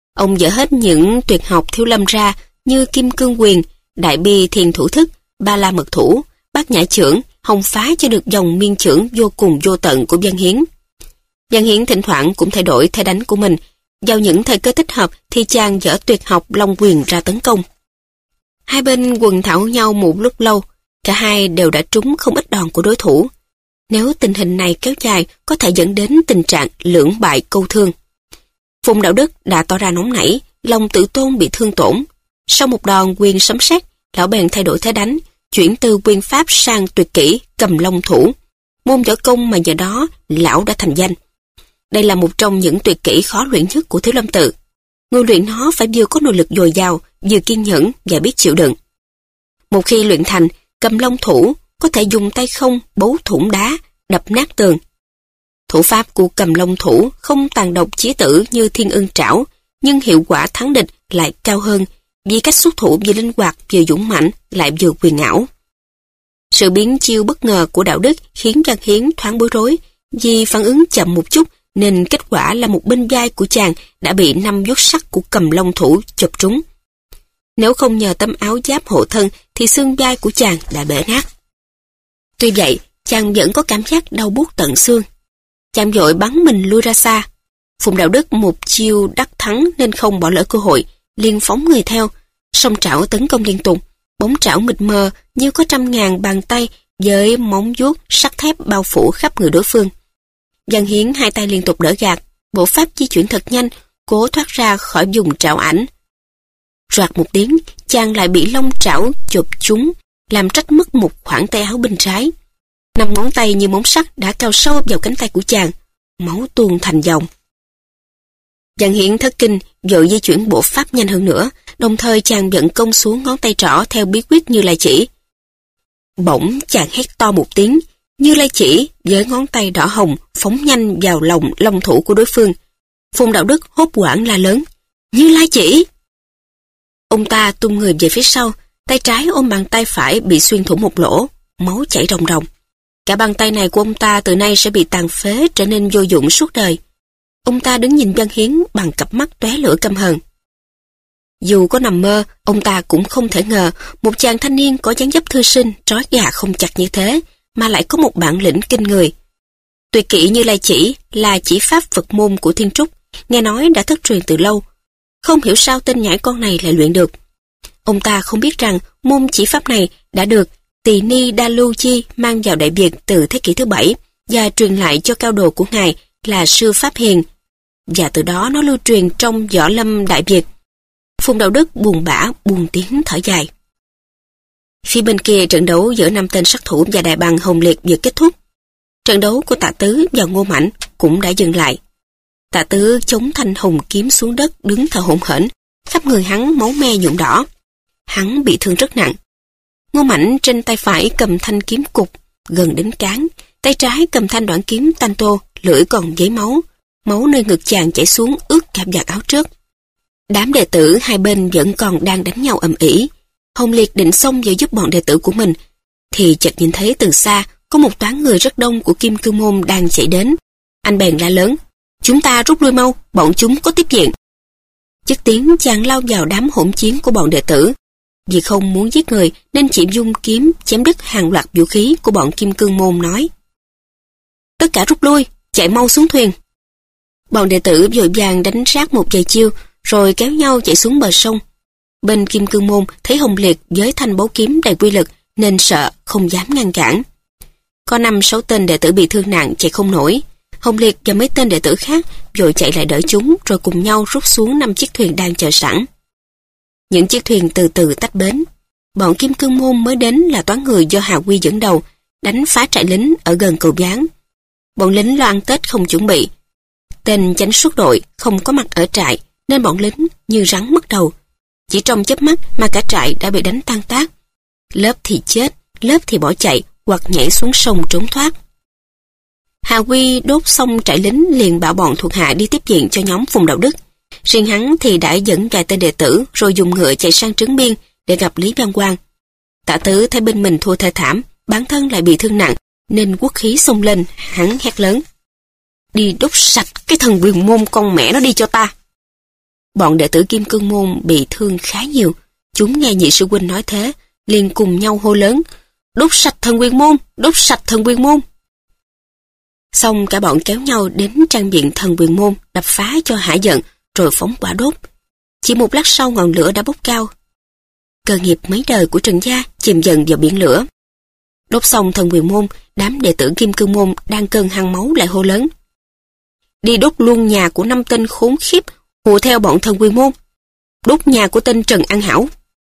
Ông dỡ hết những tuyệt học thiếu lâm ra như kim cương quyền, đại bi thiền thủ thức, ba la mật thủ, bát nhã chưởng, hồng phá cho được dòng miên chưởng vô cùng vô tận của Văn Hiến. Văn Hiến thỉnh thoảng cũng thay đổi thế đánh của mình. Vào những thời cơ thích hợp thì chàng dỡ tuyệt học long quyền ra tấn công. Hai bên quần thảo nhau một lúc lâu, cả hai đều đã trúng không ít đòn của đối thủ. Nếu tình hình này kéo dài, có thể dẫn đến tình trạng lưỡng bại câu thương. Phùng Đạo Đức đã tỏ ra nóng nảy, lòng tự tôn bị thương tổn. Sau một đòn quyền sấm sét, lão bèn thay đổi thế đánh, chuyển từ quyền pháp sang tuyệt kỹ cầm long thủ. Môn võ công mà giờ đó lão đã thành danh. Đây là một trong những tuyệt kỹ khó luyện nhất của Thiếu Lâm Tự. Người luyện nó phải vừa có nội lực dồi dào, vừa kiên nhẫn và biết chịu đựng. Một khi luyện thành, cầm long thủ có thể dùng tay không bấu thủng đá, đập nát tường. Thủ pháp của cầm long thủ không tàn độc chí tử như thiên ưng trảo, nhưng hiệu quả thắng địch lại cao hơn vì cách xuất thủ vừa linh hoạt vừa dũng mãnh lại vừa quyền ảo. Sự biến chiêu bất ngờ của Đạo Đức khiến Văn Hiến thoáng bối rối, vì phản ứng chậm một chút nên kết quả là một bên vai của chàng đã bị năm vuốt sắc của cầm long thủ chộp trúng. Nếu không nhờ tấm áo giáp hộ thân thì xương vai của chàng đã bể nát. Tuy vậy, chàng vẫn có cảm giác đau buốt tận xương. Chàng vội bắn mình lui ra xa. Phùng Đạo Đức một chiêu đắc thắng nên không bỏ lỡ cơ hội, liền phóng người theo, song trảo tấn công liên tục. Bóng trảo mịt mờ như có trăm ngàn bàn tay với móng vuốt sắt thép bao phủ khắp người đối phương. Văn Hiến hai tay liên tục đỡ gạt, bộ pháp di chuyển thật nhanh, cố thoát ra khỏi vùng trảo ảnh. Roạt một tiếng, chàng lại bị long trảo chộp trúng, làm rách mất một khoảng tay áo bên trái. Năm ngón tay như móng sắt đã cào sâu vào cánh tay của chàng, máu tuôn thành dòng. Văn Hiến thất kinh, vội di chuyển bộ pháp nhanh hơn nữa, đồng thời chàng vận công xuống ngón tay trỏ theo bí quyết Như Lai Chỉ. Bỗng chàng hét to một tiếng, Như Lai Chỉ với ngón tay đỏ hồng phóng nhanh vào lòng long thủ của đối phương. Phùng Đạo Đức hốt hoảng la lớn, Như Lai Chỉ! Ông ta tung người về phía sau, tay trái ôm bàn tay phải bị xuyên thủng một lỗ, máu chảy ròng ròng. Cả bàn tay này của ông ta từ nay sẽ bị tàn phế, trở nên vô dụng suốt đời. Ông ta đứng nhìn Văn Hiến bằng cặp mắt tóe lửa căm hờn. Dù có nằm mơ, ông ta cũng không thể ngờ một chàng thanh niên có dáng dấp thư sinh, trói gà không chặt như thế, mà lại có một bản lĩnh kinh người. Tuyệt kỹ Như Lai Chỉ là chỉ pháp Phật môn của Thiên Trúc, nghe nói đã thất truyền từ lâu. Không hiểu sao tên nhãi con này lại luyện được. Ông ta không biết rằng môn chỉ pháp này đã được Tỳ Ni Đa Lưu Chi mang vào Đại Việt từ thế kỷ thứ bảy và truyền lại cho cao đồ của ngài là Sư Pháp Hiền, và từ đó nó lưu truyền trong võ lâm Đại Việt. Phùng Đạo Đức buồn bã buồn tiếng thở dài. Phía bên kia, trận đấu giữa năm tên sát thủ và đại bàng Hồng Liệt vừa kết thúc. Trận đấu của Tạ Tứ và Ngô Mãnh cũng đã dừng lại. Tạ Tứ chống thanh hồng kiếm xuống đất, đứng thở hổn hển, khắp người hắn máu me nhuộm đỏ. Hắn bị thương rất nặng. Ngô Mãnh trên tay phải cầm thanh kiếm cục gần đến cán, tay trái cầm thanh đoạn kiếm tanh tô, lưỡi còn giấy máu. Máu nơi ngực chàng chảy xuống ướt cả vạt áo trước. Đám đệ tử hai bên vẫn còn đang đánh nhau ầm ĩ. Hồng Liệt định xông vào giúp bọn đệ tử của mình, thì chợt nhìn thấy từ xa có một toán người rất đông của Kim Cương Môn đang chạy đến. Anh bèn la lớn, chúng ta rút lui mau, bọn chúng có tiếp diện. Dứt tiếng, chàng lao vào đám hỗn chiến của bọn đệ tử. Vì không muốn giết người nên chỉ dung kiếm chém đứt hàng loạt vũ khí của bọn Kim Cương Môn, nói: tất cả rút lui, chạy mau xuống thuyền. Bọn đệ tử vội vàng đánh sát một vài chiêu, rồi kéo nhau chạy xuống bờ sông. Bên Kim Cương Môn thấy Hồng Liệt với thanh báu kiếm đầy quy lực nên sợ, không dám ngăn cản. Có năm sáu tên đệ tử bị thương nặng chạy không nổi. Hồng Liệt và mấy tên đệ tử khác vội chạy lại đỡ chúng, rồi cùng nhau rút xuống năm chiếc thuyền đang chờ sẵn. Những chiếc thuyền từ từ tách bến. Bọn Kim Cương Môn mới đến là toán người do Hà Quy dẫn đầu, đánh phá trại lính ở gần cầu Gián. Bọn lính lo ăn Tết không chuẩn bị. Tên chánh xuất đội không có mặt ở trại, nên bọn lính như rắn mất đầu. Chỉ trong chớp mắt mà cả trại đã bị đánh tan tác. Lớp thì chết, lớp thì bỏ chạy hoặc nhảy xuống sông trốn thoát. Hà Quy đốt xong trại lính liền bảo bọn thuộc hạ đi tiếp diện cho nhóm Phùng Đạo Đức. Riêng hắn thì đã dẫn vài tên đệ tử rồi dùng ngựa chạy sang Trấn Biên để gặp Lý Văn Quang. Tạ Tứ thấy bên mình thua thê thảm, bản thân lại bị thương nặng, nên quốc khí xông lên, hắn hét lớn: đi đốt sạch cái thần quyền môn con mẹ nó đi cho ta. Bọn đệ tử Kim Cương Môn bị thương khá nhiều. Chúng nghe nhị sư huynh nói thế, liền cùng nhau hô lớn: "Đốt sạch Thần Quyền Môn! Đốt sạch Thần Quyền Môn!" Xong cả bọn kéo nhau đến trang viện Thần Quyền Môn, đập phá cho hả giận, rồi phóng quả đốt. Chỉ một lát sau ngọn lửa đã bốc cao. Cơ nghiệp mấy đời của Trần gia chìm dần vào biển lửa. Đốt xong Thần Quyền Môn, đám đệ tử Kim Cương Môn đang cơn hăng máu lại hô lớn: "Đi đốt luôn nhà của năm tên khốn khiếp hùa theo bọn Thần Quyền Môn! Đốt nhà của tên Trần An Hảo!"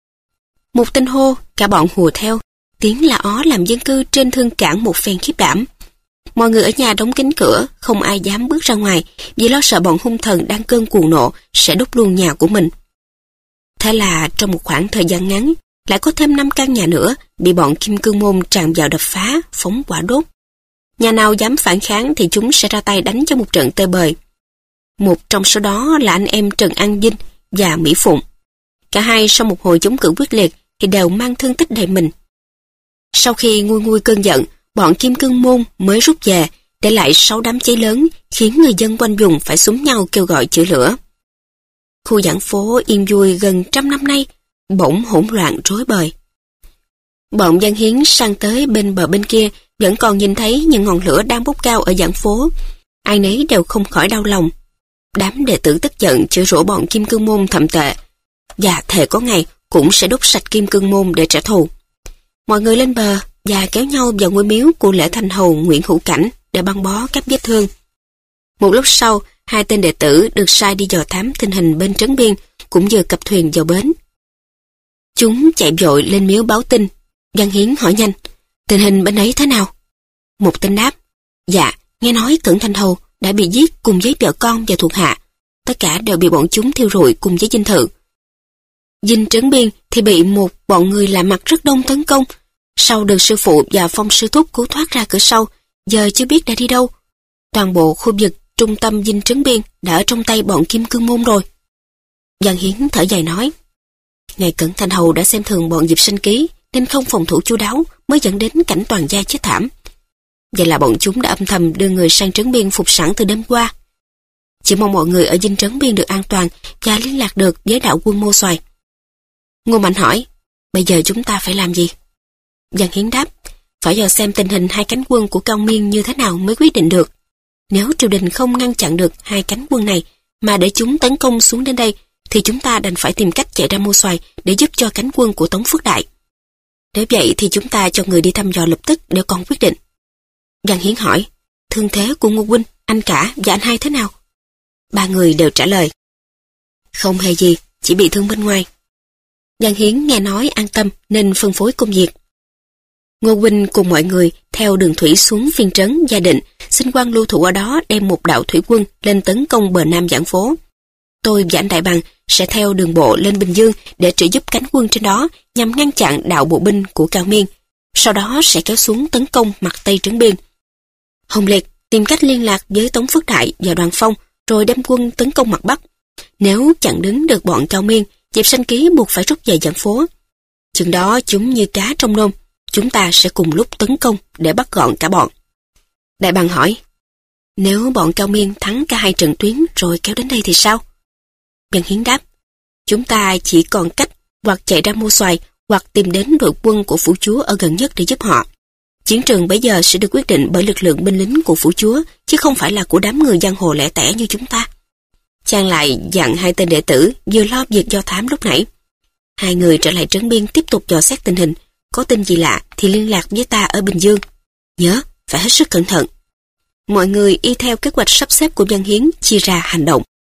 Một tên hô, cả bọn hùa theo. Tiếng la ó làm dân cư trên thương cảng một phen khiếp đảm. Mọi người ở nhà đóng kín cửa, không ai dám bước ra ngoài vì lo sợ bọn hung thần đang cơn cuồng nộ sẽ đốt luôn nhà của mình. Thế là trong một khoảng thời gian ngắn, lại có thêm năm căn nhà nữa bị bọn Kim Cương Môn tràn vào đập phá, phóng quả đốt. Nhà nào dám phản kháng thì chúng sẽ ra tay đánh cho một trận tơi bời. Một trong số đó là anh em Trần An Vinh và Mỹ Phụng. Cả hai sau một hồi chống cự quyết liệt thì đều mang thương tích đầy mình. Sau khi nguôi nguôi cơn giận, bọn Kim Cương Môn mới rút về, để lại sáu đám cháy lớn khiến người dân quanh vùng phải xúm nhau kêu gọi chữa lửa. Khu giảng phố yên vui gần trăm năm nay bỗng hỗn loạn rối bời. Bọn Văn Hiến sang tới bên bờ bên kia vẫn còn nhìn thấy những ngọn lửa đang bốc cao ở giảng phố. Ai nấy đều không khỏi đau lòng. Đám đệ tử tức giận chửi rủa bọn Kim Cương Môn thậm tệ, và thề có ngày cũng sẽ đốt sạch Kim Cương Môn để trả thù. Mọi người lên bờ và kéo nhau vào ngôi miếu của Lễ Thành Hầu Nguyễn Hữu Cảnh để băng bó các vết thương. Một lúc sau, hai tên đệ tử được sai đi dò thám tình hình bên trấn biên cũng vừa cập thuyền vào bến. Chúng chạy vội lên miếu báo tin. Văn Hiến hỏi nhanh: "Tình hình bên ấy thế nào?" Một tên đáp: "Dạ, nghe nói Cẩn Thành Hầu đã bị giết cùng với vợ con và thuộc hạ. Tất cả đều bị bọn chúng thiêu rụi cùng với dinh thự. Dinh trấn biên thì bị một bọn người lạ mặt rất đông tấn công. Sau được sư phụ và Phong sư thúc cứu thoát ra cửa sau, giờ chưa biết đã đi đâu. Toàn bộ khu vực trung tâm dinh trấn biên đã ở trong tay bọn Kim Cương Môn rồi." Văn Hiến thở dài nói: "Ngài Cẩn Thành Hầu đã xem thường bọn Diệp Sinh Ký nên không phòng thủ chu đáo mới dẫn đến cảnh toàn gia chết thảm. Vậy là bọn chúng đã âm thầm đưa người sang trấn biên phục sẵn từ đêm qua. Chỉ mong mọi người ở dinh trấn biên được an toàn và liên lạc được với đạo quân Mô Xoài." Ngô Mạnh hỏi: "Bây giờ chúng ta phải làm gì?" Văn Hiến đáp: "Phải dò xem tình hình hai cánh quân của Cao Miên như thế nào mới quyết định được. Nếu triều đình không ngăn chặn được hai cánh quân này mà để chúng tấn công xuống đến đây, thì chúng ta đành phải tìm cách chạy ra Mô Xoài để giúp cho cánh quân của Tống Phước Đại. Nếu vậy thì chúng ta cho người đi thăm dò lập tức để còn quyết định." Văn Hiến hỏi: "Thương thế của Ngô huynh, anh cả và anh hai thế nào?" Ba người đều trả lời: "Không hề gì, chỉ bị thương bên ngoài." Văn Hiến nghe nói an tâm nên phân phối công việc. Ngô huynh cùng mọi người theo đường thủy xuống phiên trấn Gia Định, xin quan lưu thủ ở đó đem một đạo thủy quân lên tấn công bờ nam giảng phố. Tôi và anh Đại Bằng sẽ theo đường bộ lên Bình Dương để trợ giúp cánh quân trên đó nhằm ngăn chặn đạo bộ binh của Cao Miên, sau đó sẽ kéo xuống tấn công mặt tây trấn biên. Hồng Liệt tìm cách liên lạc với Tống Phước Đại và Đoàn Phong rồi đem quân tấn công mặt bắc. Nếu chặn đứng được bọn Cao Miên, Diệp Sanh Ký buộc phải rút về giảng phố. Chừng đó chúng như cá trong nôm, chúng ta sẽ cùng lúc tấn công để bắt gọn cả bọn." Đại Bằng hỏi: "Nếu bọn Cao Miên thắng cả hai trận tuyến rồi kéo đến đây thì sao?" Văn Hiến đáp: "Chúng ta chỉ còn cách hoặc chạy ra Mô Xoài hoặc tìm đến đội quân của phủ chúa ở gần nhất để giúp họ. Chiến trường bây giờ sẽ được quyết định bởi lực lượng binh lính của phủ chúa, chứ không phải là của đám người giang hồ lẻ tẻ như chúng ta." Chàng lại dặn hai tên đệ tử vừa lo việc do thám lúc nãy. Hai người trở lại trấn biên tiếp tục dò xét tình hình, có tin gì lạ thì liên lạc với ta ở Bình Dương. Nhớ, phải hết sức cẩn thận. Mọi người y theo kế hoạch sắp xếp của Văn Hiến chia ra hành động.